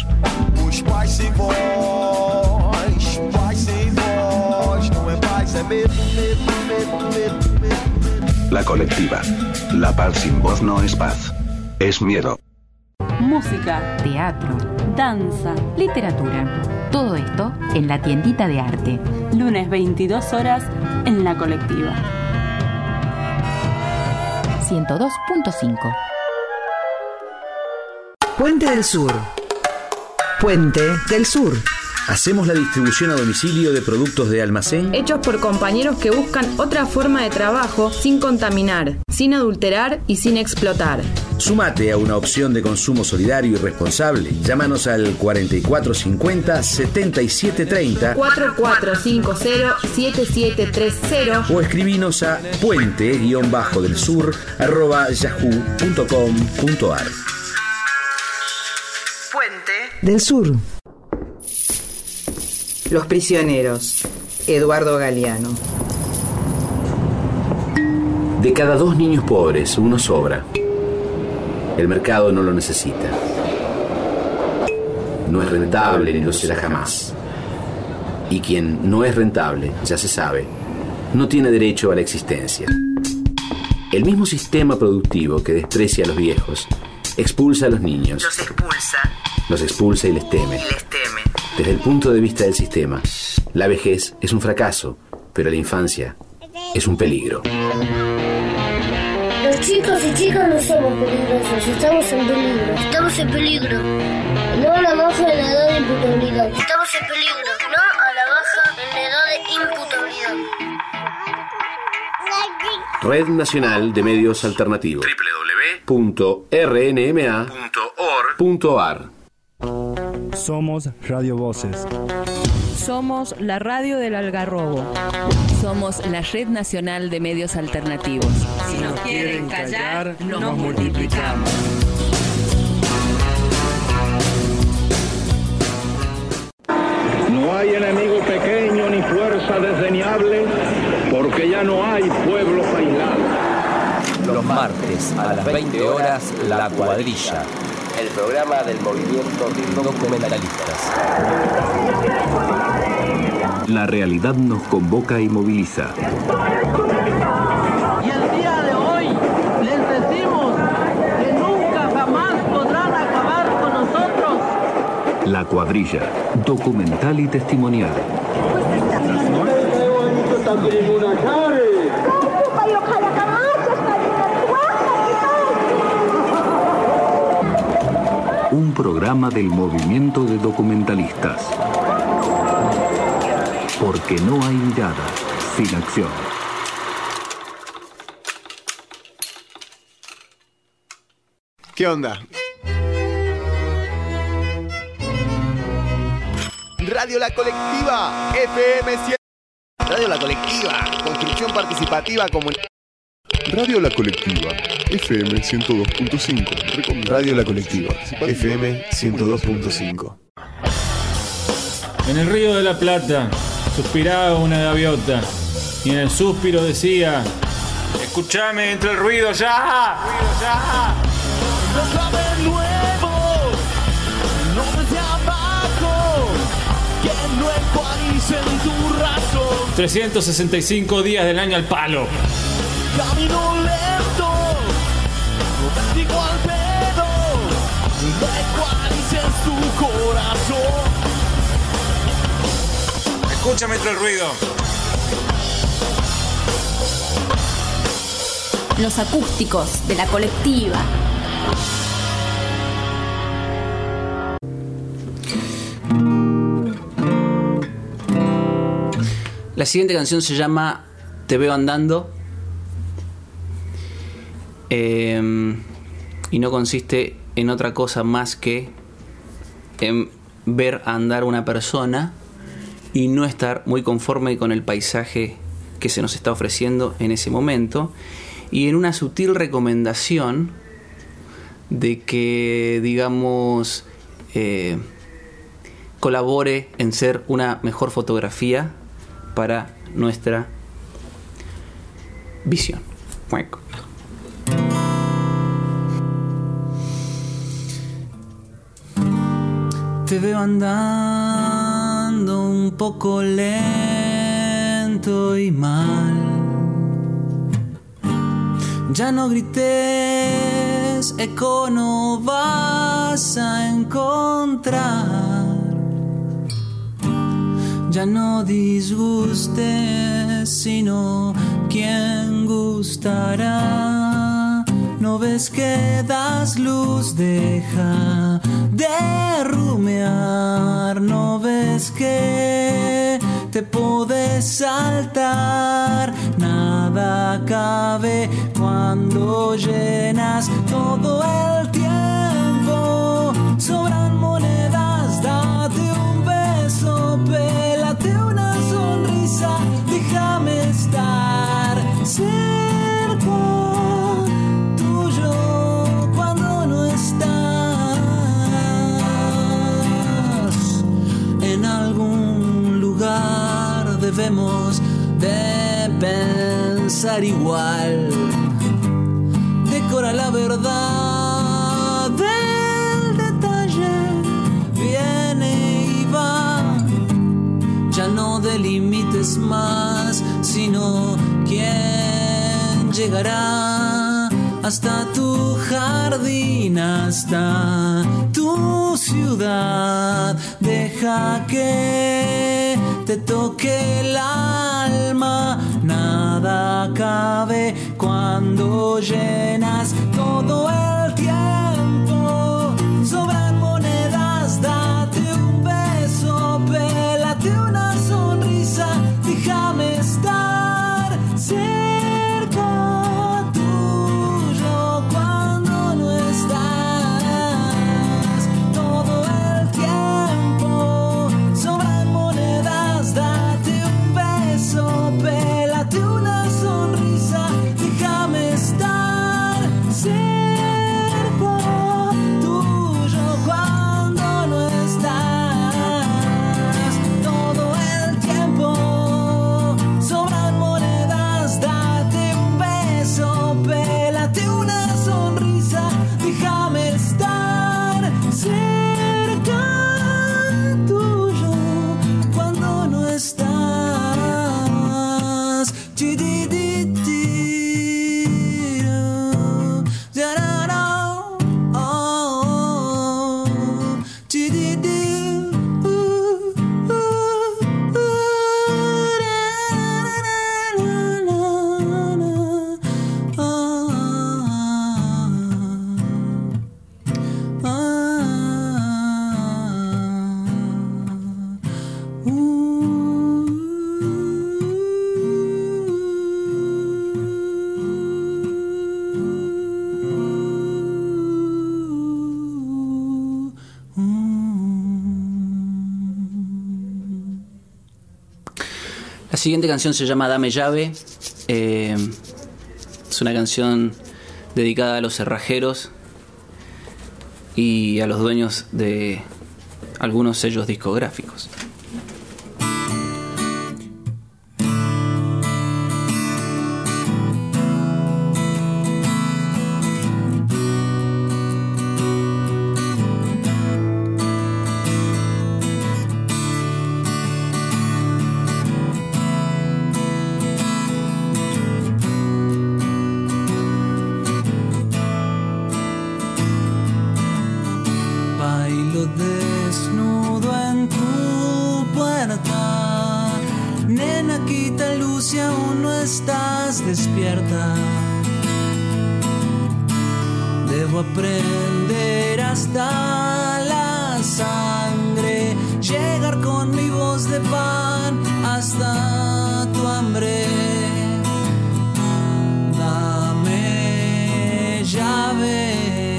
La colectiva. La paz sin voz no es paz. Es miedo. Música, teatro, danza, literatura. Todo esto en la tiendita de arte. Lunes veintidós horas en la colectiva. ciento dos punto cinco. Puente del Sur. Puente del Sur. Hacemos la distribución a domicilio de productos de almacén hechos por compañeros que buscan otra forma de trabajo sin contaminar, sin adulterar y sin explotar. Sumate a una opción de consumo solidario y responsable. Llámanos al cuarenta y cuatro cincuenta setenta y siete treinta cuatro cuatro cinco cero siete siete tres cero o escribinos a puente-del sur arroba yahoo punto com punto ar. Puente del Sur. Los prisioneros. Eduardo Galeano. De cada dos niños pobres, uno sobra. El mercado no lo necesita. No es rentable ni lo será jamás. Y quien no es rentable, ya se sabe, no tiene derecho a la existencia. El mismo sistema productivo que desprecia a los viejos, expulsa a los niños. Los expulsa. Los expulsa y les teme. Y les teme. Desde el punto de vista del sistema, la vejez es un fracaso, pero la infancia es un peligro. Los chicos y chicas no somos peligrosos, estamos en peligro. Estamos en peligro. No a la baja en la edad de imputabilidad. Estamos en peligro. No a la baja en la edad de imputabilidad. Red Nacional de Medios Alternativos. doble u doble u doble u punto r n m a punto org punto a r. Somos Radio Voces. Somos la radio del Algarrobo. Somos la Red Nacional de Medios Alternativos. Si nos quieren callar, nos multiplicamos. No hay enemigo pequeño ni fuerza desdeñable, porque ya no hay pueblos aislados. Los martes a las veinte horas, La Cuadrilla, el programa del movimiento de documentalistas. La realidad nos convoca y moviliza. Y el día de hoy les decimos que nunca jamás podrán acabar con nosotros. La Cuadrilla, documental y testimonial. Un programa del movimiento de documentalistas. Porque no hay mirada sin acción. ¿Qué onda? Radio La Colectiva, F M cien. Radio La Colectiva, construcción participativa comunitaria. Radio La Colectiva, F M ciento dos punto cinco. Radio La Colectiva, F M ciento dos punto cinco. En el Río de la Plata suspiraba una gaviota y en el suspiro decía: escúchame entre el ruido ya, ruido ya. Déjame nuevo, no desde abajo, que no ecualicen tu razón. trescientos sesenta y cinco días del año al palo. Camino lento, no te digo al pedo, no ecualices tu corazón. Escúchame entre el ruido. Los acústicos de La Colectiva. La siguiente canción se llama Te veo andando. Eh, y no consiste en otra cosa más que en ver andar una persona y no estar muy conforme con el paisaje que se nos está ofreciendo en ese momento, y en una sutil recomendación de que, digamos, eh, colabore en ser una mejor fotografía para nuestra visión. Te veo andando un poco lento y mal. Ya no grites, eco no vas a encontrar. Ya no disgustes, sino quien gustará no no ves que das luz, deja de rumiar. No ves que te podés saltar. Nada cabe cuando llenas todo el tiempo. Sobran monedas, date un beso, pélate una sonrisa, déjame estar cerca tuyo cuando no estás. En algún lugar debemos de pensar igual. Decora la verdad del detalle, viene y va. Ya no delimites más, sino quién llegará hasta tu jardín, hasta tu ciudad. Deja que te toque el alma. Nada cabe cuando llenas todo el tiempo. Sobran monedas, date un beso, pélate una sonrisa, déjame estar cerca tuyo cuando no estás. Todo el tiempo. Sobran monedas, date un beso, pélate una sonrisa, déjame estar cerca tuyo cuando no estás. Todo el tiempo. Sobran monedas, date un beso, pélate una sonrisa, déjame estar cerca tuyo cuando no estás. Chi-di-di-di-do, da-da-da, oh, chi-di-di, uh, uh, uh, da-da-da-da-da, oh, oh, oh, La siguiente canción se llama Dame Llave. Eh, es una canción dedicada a los cerrajeros y a los dueños de algunos sellos discográficos. Bailo desnudo en tu puerta. Nena, quita luz y aún no estás despierta. Debo aprender hasta la sangre, llegar con mi voz de pan hasta tu hambre. Dame llave.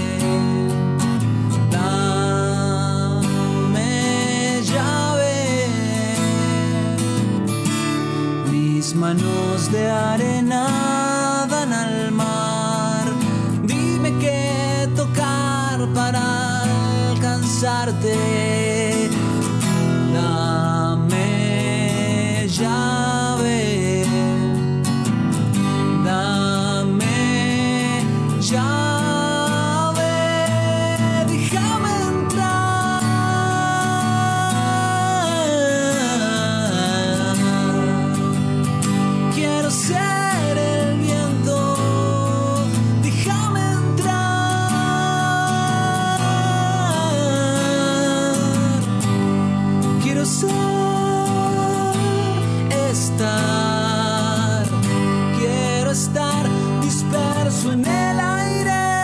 Mis manos de arena dan al mar. Dime qué tocar para alcanzarte. Dame llave. Dame llave. Déjame entrar. Quiero ser el viento, déjame entrar. Quiero ser, estar, quiero estar disperso en el aire.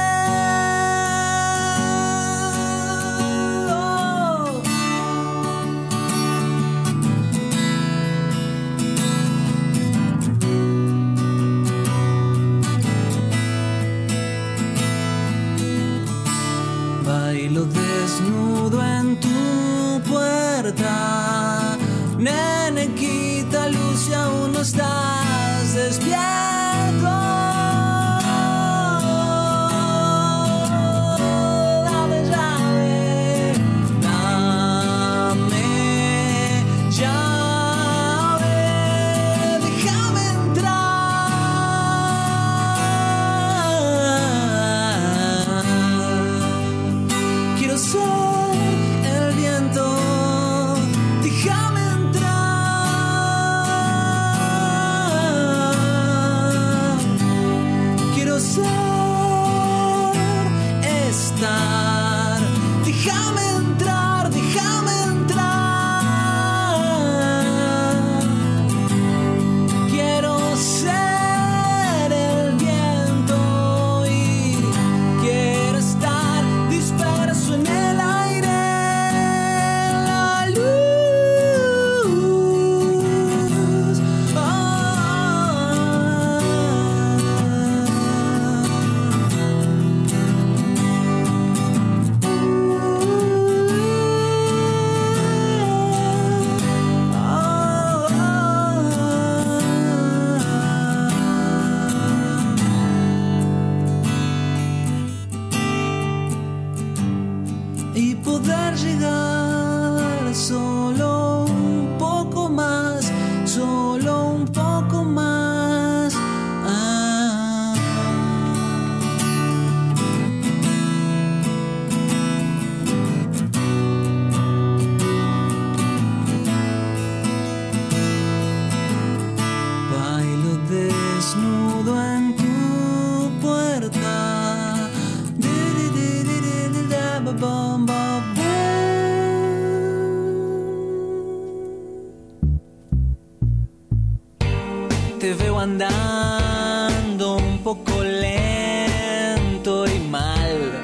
despierto. Dame llave, dame llave, déjame entrar. Quiero ser el viento, déjame entrar. Quiero ser, estar, déjame entrar, déjame entrar. Quiero ser el viento y quiero estar disperso en el aire, la luz. Ah. Y poder llegar solo un poco más, solo un poco más. Ah. Bailo desnudo en tu puerta. Di-di-di-di-di-di-da-ba-bam, ba-bam. Te veo andando un poco lento y mal.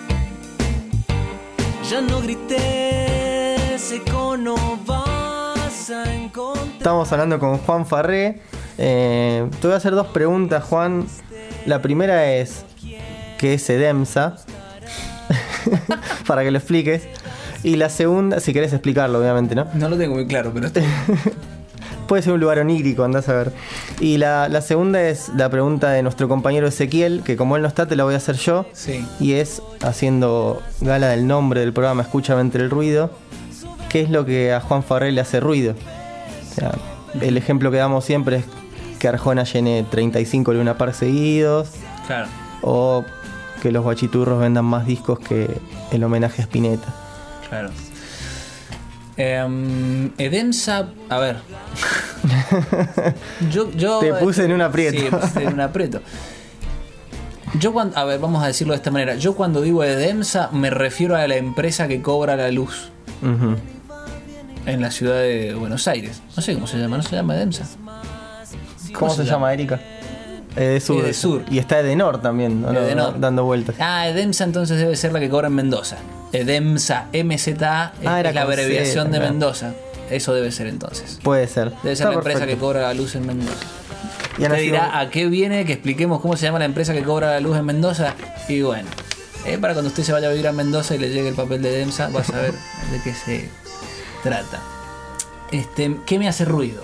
Ya no grites, eco no vas a encontrar. Estamos hablando con Juan Farré. Eh, te voy a hacer dos preguntas, Juan. La primera es, ¿qué es Edemsa? Para que lo expliques. Y la segunda, si querés explicarlo, obviamente, ¿no? No lo tengo muy claro, pero estoy... Puede ser un lugar onírico, andás a ver. Y la, la segunda es la pregunta de nuestro compañero Ezequiel, que como él no está, te la voy a hacer yo. Sí. Y es, haciendo gala del nombre del programa Escúchame entre el ruido, ¿qué es lo que a Juan Farré le hace ruido? O sea, el ejemplo que damos siempre es que Arjona llene treinta y cinco Luna Park seguidos. Claro. O que los guachiturros vendan más discos que el homenaje a Spinetta. Claro. Eh, Edemsa, a ver. yo, yo, Te puse en un aprieto. Sí, puse en un aprieto. Yo cuando, a ver, vamos a decirlo de esta manera. Yo cuando digo Edemsa me refiero a la empresa que cobra la luz uh-huh. en la ciudad de Buenos Aires. No sé cómo se llama, no se llama Edemsa. ¿Cómo, ¿Cómo se, se llama, llama, Erika? Edesur. Edesur. Y está Edenor también, ¿no? Edenor. Dando vueltas. Ah, Edemsa entonces debe ser la que cobra en Mendoza. Edemsa, M Z A, ah, es la abreviación Z, de claro. Mendoza. Eso debe ser entonces. Puede ser. Debe ser está la empresa perfecto. Que cobra la luz en Mendoza. Y Te dirá sido... a qué viene que expliquemos cómo se llama la empresa que cobra la luz en Mendoza. Y bueno, eh, para cuando usted se vaya a vivir a Mendoza y le llegue el papel de Edemsa, va a saber de qué se trata. Este, ¿qué me hace ruido?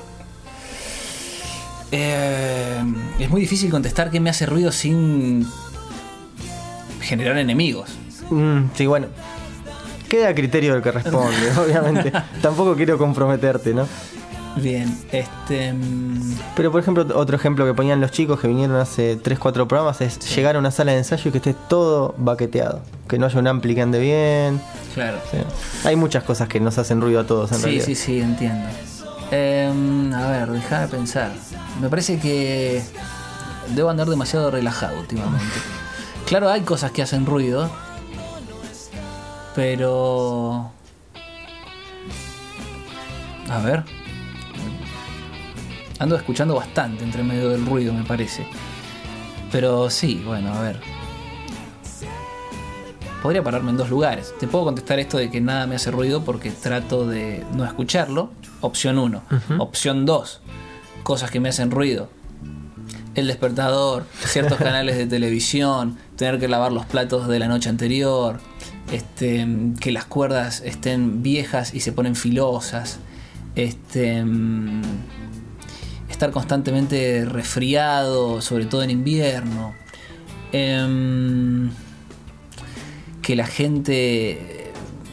Eh, es muy difícil contestar qué me hace ruido sin generar enemigos. Mm, sí, bueno. Queda a criterio del que responde, obviamente. Tampoco quiero comprometerte, ¿no? Bien, este... Pero por ejemplo, otro ejemplo que ponían los chicos que vinieron hace tres cuatro programas es sí. llegar a una sala de ensayo y que esté todo baqueteado. Que no haya un ampli que ande bien. Claro. Sí. Hay muchas cosas que nos hacen ruido a todos en sí, realidad. Sí, sí, sí, entiendo. Eh, a ver, déjame pensar. Me parece que debo andar demasiado relajado últimamente. Claro, hay cosas que hacen ruido, pero... A ver... Ando escuchando bastante entre medio del ruido, me parece. Pero sí, bueno, a ver. Podría pararme en dos lugares. Te puedo contestar esto de que nada me hace ruido porque trato de no escucharlo. Opción uno. Uh-huh. Opción dos. Cosas que me hacen ruido. El despertador, ciertos canales de televisión, tener que lavar los platos de la noche anterior, este, que las cuerdas estén viejas y se ponen filosas. Este... estar constantemente resfriado, sobre todo en invierno. Eh, que la gente...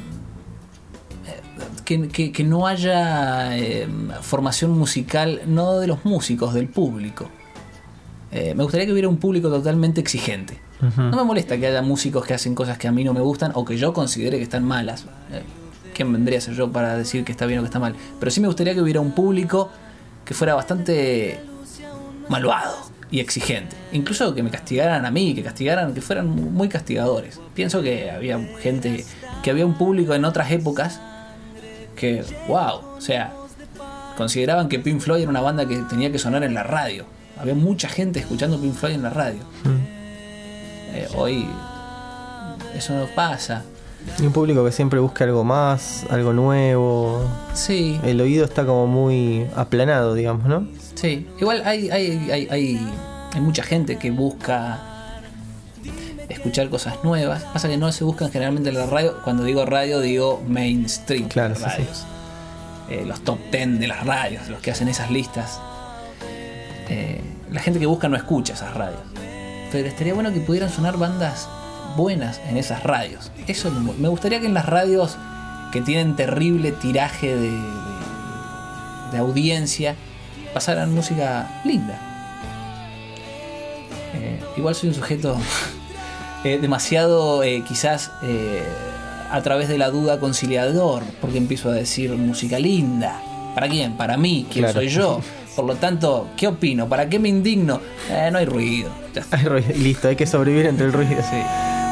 Que, que, que no haya eh, formación musical, no de los músicos, del público. Eh, me gustaría que hubiera un público totalmente exigente. Uh-huh. No me molesta que haya músicos que hacen cosas que a mí no me gustan o que yo considere que están malas. Eh, ¿Quién vendría a ser yo para decir que está bien o que está mal? Pero sí me gustaría que hubiera un público que fuera bastante malvado y exigente. Incluso que me castigaran a mí, que castigaran, que fueran muy castigadores. Pienso que había gente, que había un público en otras épocas que, wow, o sea, consideraban que Pink Floyd era una banda que tenía que sonar en la radio. Había mucha gente escuchando Pink Floyd en la radio. Mm. Eh, hoy eso no pasa. Y un público que siempre busca algo más, algo nuevo. Sí. El oído está como muy aplanado, digamos, ¿no? Sí. Igual hay, hay, hay, hay, hay mucha gente que busca escuchar cosas nuevas. Pasa que no se buscan generalmente en la radio. Cuando digo radio, digo mainstream. Claro, radios. Sí, sí. Eh, los top ten de las radios, los que hacen esas listas. Eh, la gente que busca no escucha esas radios. Pero estaría bueno que pudieran sonar bandas buenas en esas radios. Eso me gustaría que en las radios que tienen terrible tiraje de, de, de audiencia pasaran música linda. Eh, igual soy un sujeto eh, demasiado eh, quizás eh, a través de la duda conciliador, porque empiezo a decir música linda. ¿Para quién? Para mí, ¿quién claro. soy yo? Por lo tanto, ¿qué opino? ¿Para qué me indigno? Eh, no hay ruido. Ya está. Hay ruido. Listo, hay que sobrevivir entre el ruido. Sí.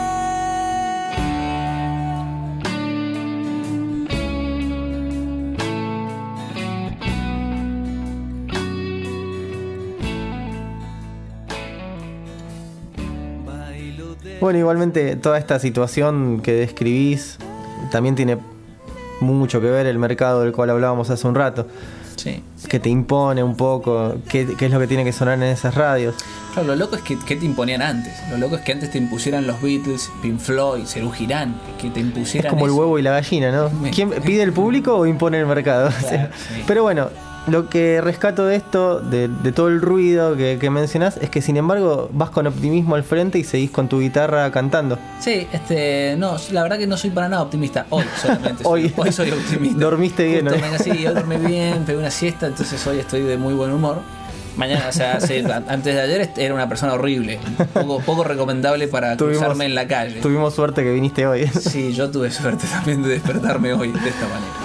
Bueno, igualmente toda esta situación que describís también tiene mucho que ver el mercado del cual hablábamos hace un rato. Sí. Que te impone un poco qué, qué es lo que tiene que sonar en esas radios. Claro, lo loco es que, que te imponían antes. Lo loco es que antes te impusieran los Beatles, Pink Floyd, Serú Girán, que te impusieran. Es como eso. El huevo y la gallina, ¿no? ¿Quién pide el público o impone el mercado? Claro, o sea, sí. Pero bueno, lo que rescato de esto, de, de todo el ruido que, que mencionás, es que sin embargo vas con optimismo al frente y seguís con tu guitarra cantando. Sí, este, no, la verdad que no soy para nada optimista. Hoy solamente. hoy, soy, hoy soy optimista. Dormiste bien, Justo, ¿no? venga, sí, hoy dormí bien, pegué una siesta, entonces hoy estoy de muy buen humor. Mañana, o sea, hace, antes de ayer era una persona horrible, poco, poco recomendable para tuvimos, cruzarme en la calle. Tuvimos suerte que viniste hoy. Sí, yo tuve suerte también de despertarme hoy de esta manera.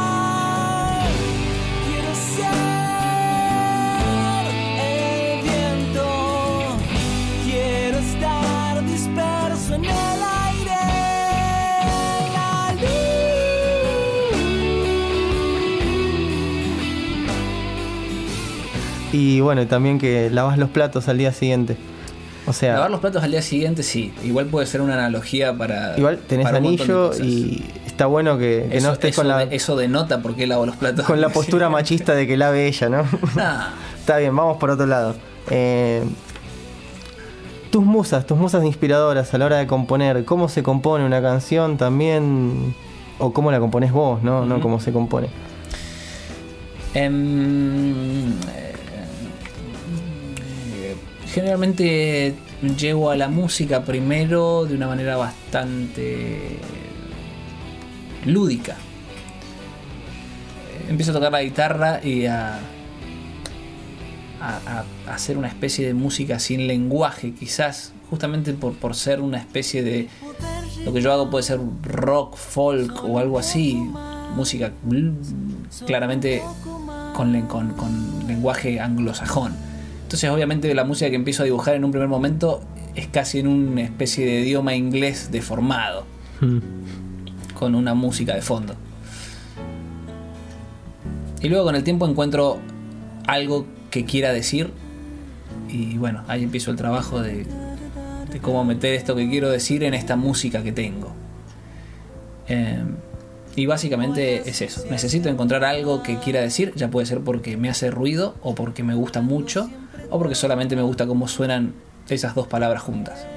Y bueno, también que lavas los platos al día siguiente. O sea, lavar los platos al día siguiente, sí. Igual puede ser una analogía para. Igual tenés para anillo y está bueno que, que eso, no estés eso con la. De, eso denota por qué lavo los platos. Con la postura machista de que lave ella, ¿no? Nah. Está bien, vamos por otro lado. Eh, tus musas, tus musas inspiradoras a la hora de componer. ¿Cómo se compone una canción también? O cómo la componés vos, ¿no? Uh-huh. No cómo se compone. Um, Generalmente llego a la música primero de una manera bastante lúdica. Empiezo a tocar la guitarra y a, a, a hacer una especie de música sin lenguaje, quizás, justamente por, por ser una especie de... Lo que yo hago puede ser rock, folk o algo así, música claramente con, con, con lenguaje anglosajón. Entonces obviamente la música que empiezo a dibujar en un primer momento es casi en una especie de idioma inglés deformado, hmm. con una música de fondo. Y luego con el tiempo encuentro algo que quiera decir y bueno, ahí empiezo el trabajo de, de cómo meter esto que quiero decir en esta música que tengo. Eh, y básicamente es eso, necesito encontrar algo que quiera decir, ya puede ser porque me hace ruido o porque me gusta mucho o porque solamente me gusta cómo suenan esas dos palabras juntas.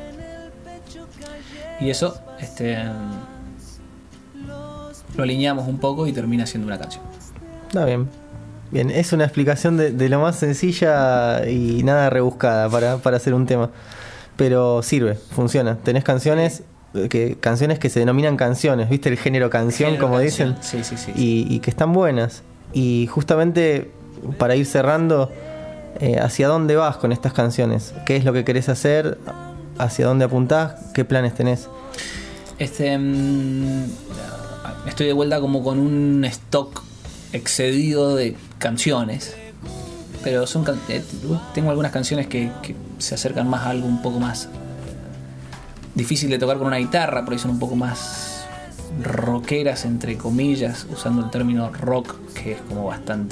Y eso este, lo alineamos un poco y termina siendo una canción. Está bien. Bien, es una explicación de, de lo más sencilla y nada rebuscada para, para hacer un tema. Pero sirve, funciona. Tenés canciones que canciones que se denominan canciones, ¿viste? El género canción, Género como canción. dicen. Sí, sí, sí. Y, y que están buenas. Y justamente para ir cerrando, eh, ¿hacia dónde vas con estas canciones? ¿Qué es lo que querés hacer? ¿Hacia dónde apuntás? ¿Qué planes tenés? Este, mm, estoy de vuelta como con un stock excedido de canciones, pero son can- eh, tengo algunas canciones que, que se acercan más a algo un poco más difícil de tocar con una guitarra, por ahí son un poco más rockeras, entre comillas, usando el término rock, que es como bastante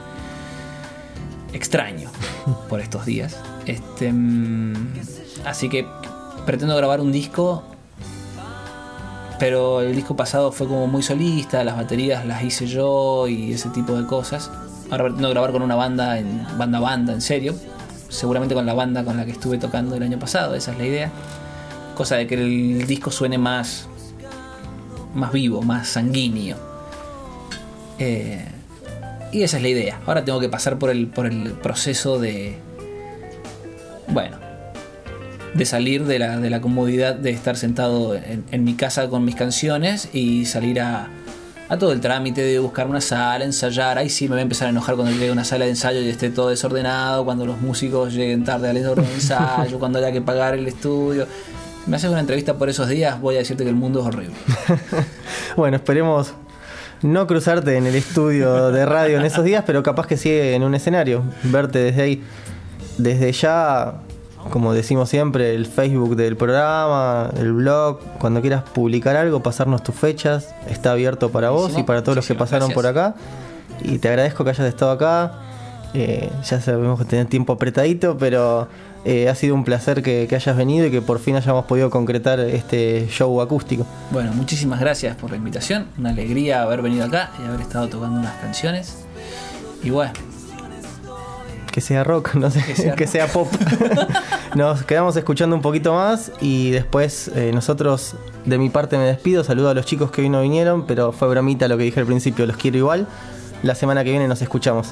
extraño por estos días. Este, mm, así que pretendo grabar un disco, pero el disco pasado fue como muy solista, las baterías las hice yo y ese tipo de cosas. Ahora pretendo grabar con una banda, en banda banda, en serio, seguramente con la banda con la que estuve tocando el año pasado, esa es la idea. Cosa de que el disco suene más, más vivo, más sanguíneo. Eh, y esa es la idea. Ahora tengo que pasar por el, por el proceso de... Bueno... de salir de la, de la comodidad de estar sentado en, en mi casa con mis canciones y salir a, a todo el trámite de buscar una sala, ensayar. Ahí sí me voy a empezar a enojar cuando llegue a una sala de ensayo y esté todo desordenado, cuando los músicos lleguen tarde al ensayo, cuando haya que pagar el estudio. Si me haces una entrevista por esos días, voy a decirte que el mundo es horrible. Bueno, esperemos no cruzarte en el estudio de radio en esos días, pero capaz que sí en un escenario, verte desde ahí. Desde ya, como decimos siempre, el Facebook del programa, el blog, cuando quieras publicar algo, pasarnos tus fechas, está abierto para vos y para todos los que pasaron por acá. Y te agradezco que hayas estado acá. Eh, ya sabemos que tenés tiempo apretadito, pero eh, ha sido un placer que, que hayas venido y que por fin hayamos podido concretar este show acústico. Bueno, muchísimas gracias por la invitación. Una alegría haber venido acá y haber estado tocando unas canciones. Y bueno, que sea rock, no sé, que sea, que sea pop. Nos quedamos escuchando un poquito más y después eh, nosotros, de mi parte, me despido. Saludo a los chicos que hoy no vinieron, pero fue bromita lo que dije al principio, los quiero igual. La semana que viene nos escuchamos.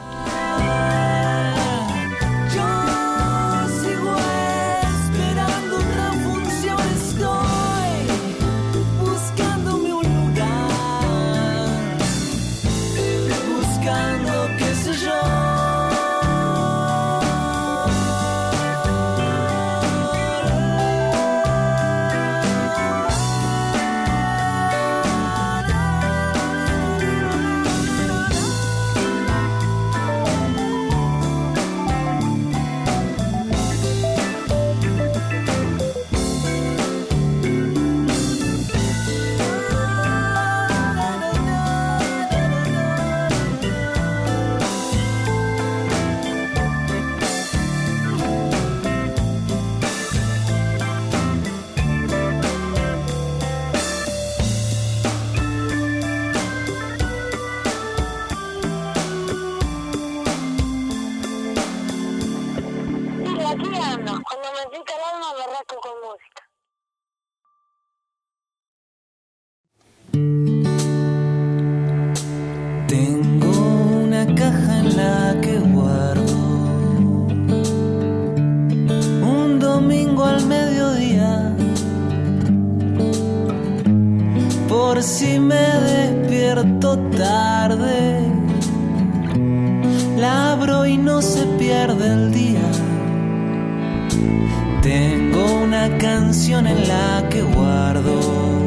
Si me despierto tarde, la abro y no se pierde el día. Tengo una canción en la que guardo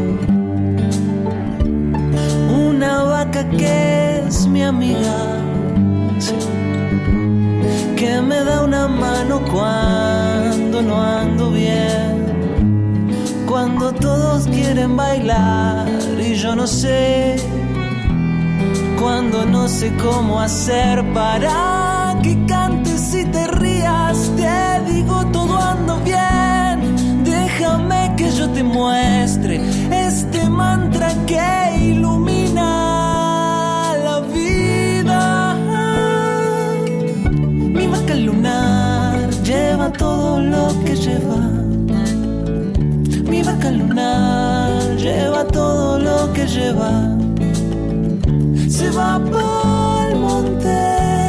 una vaca que es mi amiga, sí, que me da una mano cuando no ando bien, cuando todos quieren bailar y yo no sé, cuando no sé cómo hacer para que cantes y te rías. Te digo todo ando bien, déjame que yo te muestre este mantra que ilumina la vida. Mi vaca lunar lleva todo lo que lleva. Mi vaca lunar lleva todo lo que lleva. Se va pa'l monte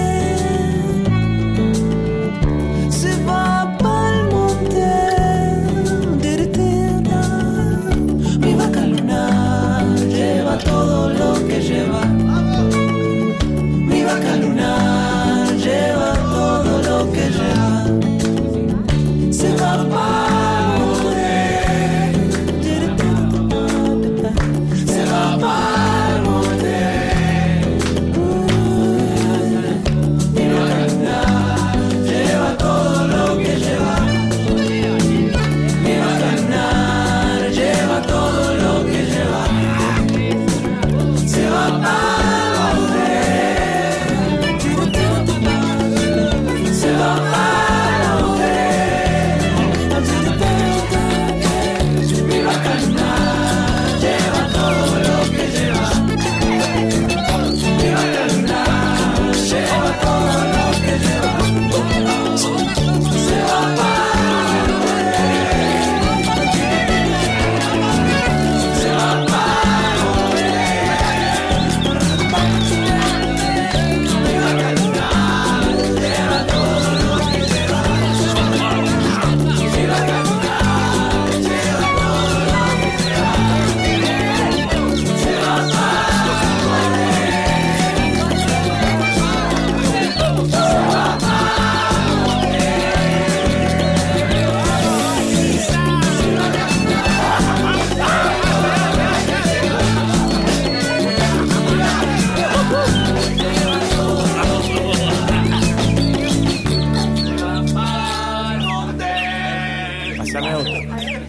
Esa me gusta.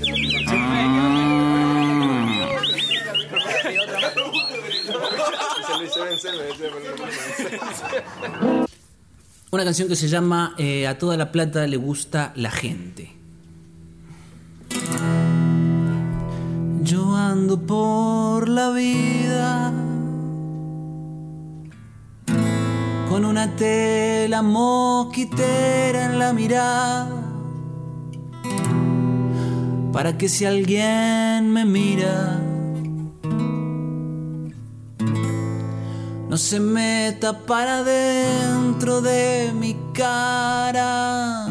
Una canción que se llama eh, A toda la plata le gusta la gente. Yo ando por la vida con una tela mosquitera en la mirada, para que si alguien me mira no se meta para dentro de mi cara.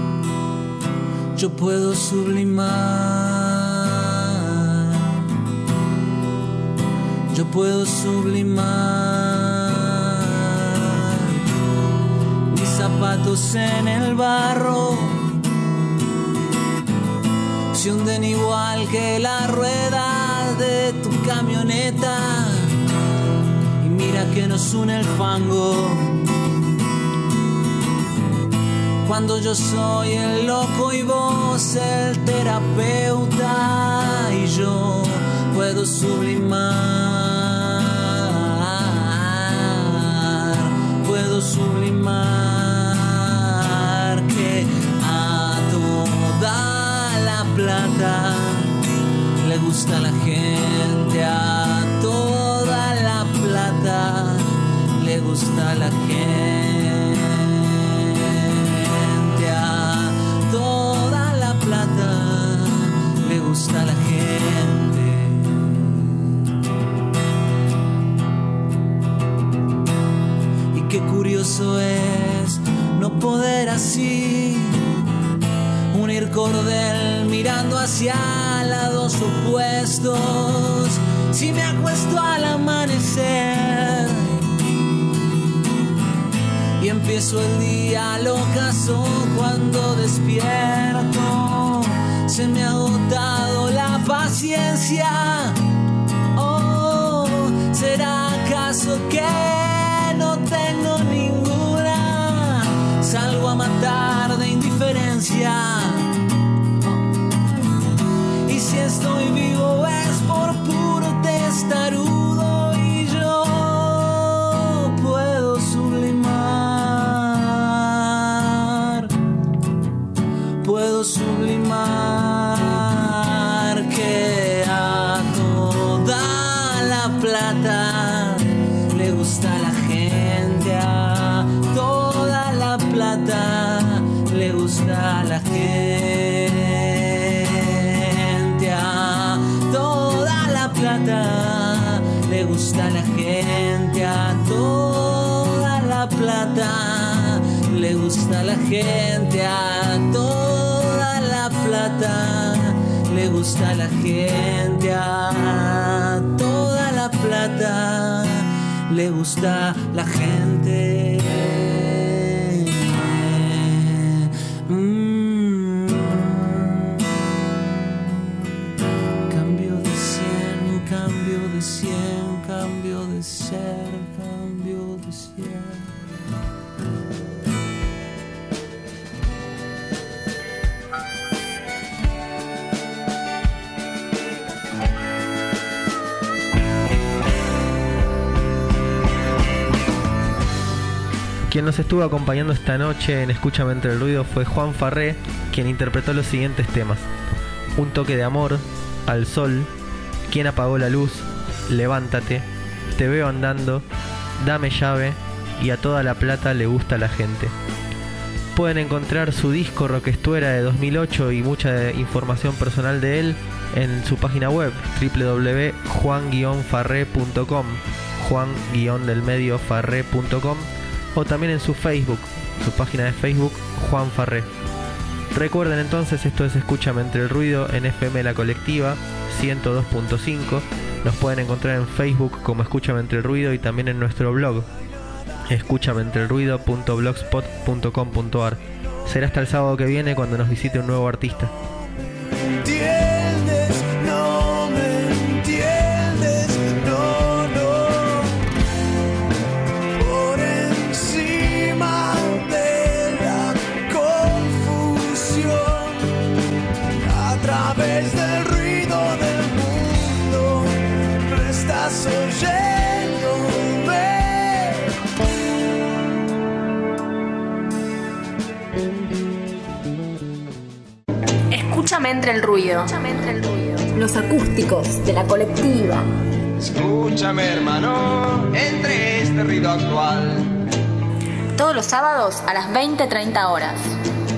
Yo puedo sublimar, yo puedo sublimar mis zapatos en el barro, se hunden igual que la rueda de tu camioneta. Mira que nos une el fango, cuando yo soy el loco y vos el terapeuta, y yo puedo sublimar, puedo sublimar que a toda la plata le gusta la gente, a toda la plata le gusta la gente, a toda la plata le gusta la gente. Y qué curioso es no poder así unir cordel mirando hacia lados opuestos. Si me acuesto al amanecer y empiezo el día al ocaso, cuando despierto se me ha agotado la paciencia. Oh, ¿será acaso que no tengo ninguna? Salgo a matar de indiferencia. Y si estoy vivo es por puro testarudo, y yo puedo sublimar, puedo sublimar que a toda la plata le gusta la gente, a toda la plata le gusta la gente, a toda la plata le gusta la gente, a toda la plata le gusta la gente, a toda la plata le gusta la gente, a toda la plata le gusta la gente. Mm. Cambio de cien, cambio de cien, cambio de ser, cambio de cien. Quien nos estuvo acompañando esta noche en Escúchame entre el ruido fue Juan Farré, quien interpretó los siguientes temas: Un toque de amor, Al sol, ¿Quién apagó la luz?, Levántate, Te veo andando, Dame llave y A toda la plata le gusta la gente. Pueden encontrar su disco Roquestuera de dos mil ocho y mucha información personal de él en su página web doble u doble u doble u punto juan guion farré punto com, juan guion del medio farré punto com, o también en su Facebook, su página de Facebook, Juan Farré. Recuerden entonces, esto es Escúchame entre el ruido en F M La Colectiva ciento dos punto cinco. Nos pueden encontrar en Facebook como Escúchame entre el ruido y también en nuestro blog escúchame entre el ruido punto blogspot punto com punto ar. Será hasta el sábado que viene cuando nos visite un nuevo artista. ¿Entiendes? No me entiendes, no, no. Por encima de la confusión Escúchame entre el ruido. Escúchame entre el ruido. Los acústicos de la colectiva. Escúchame, hermano, entre este ruido actual. Todos los sábados a las veinte treinta horas.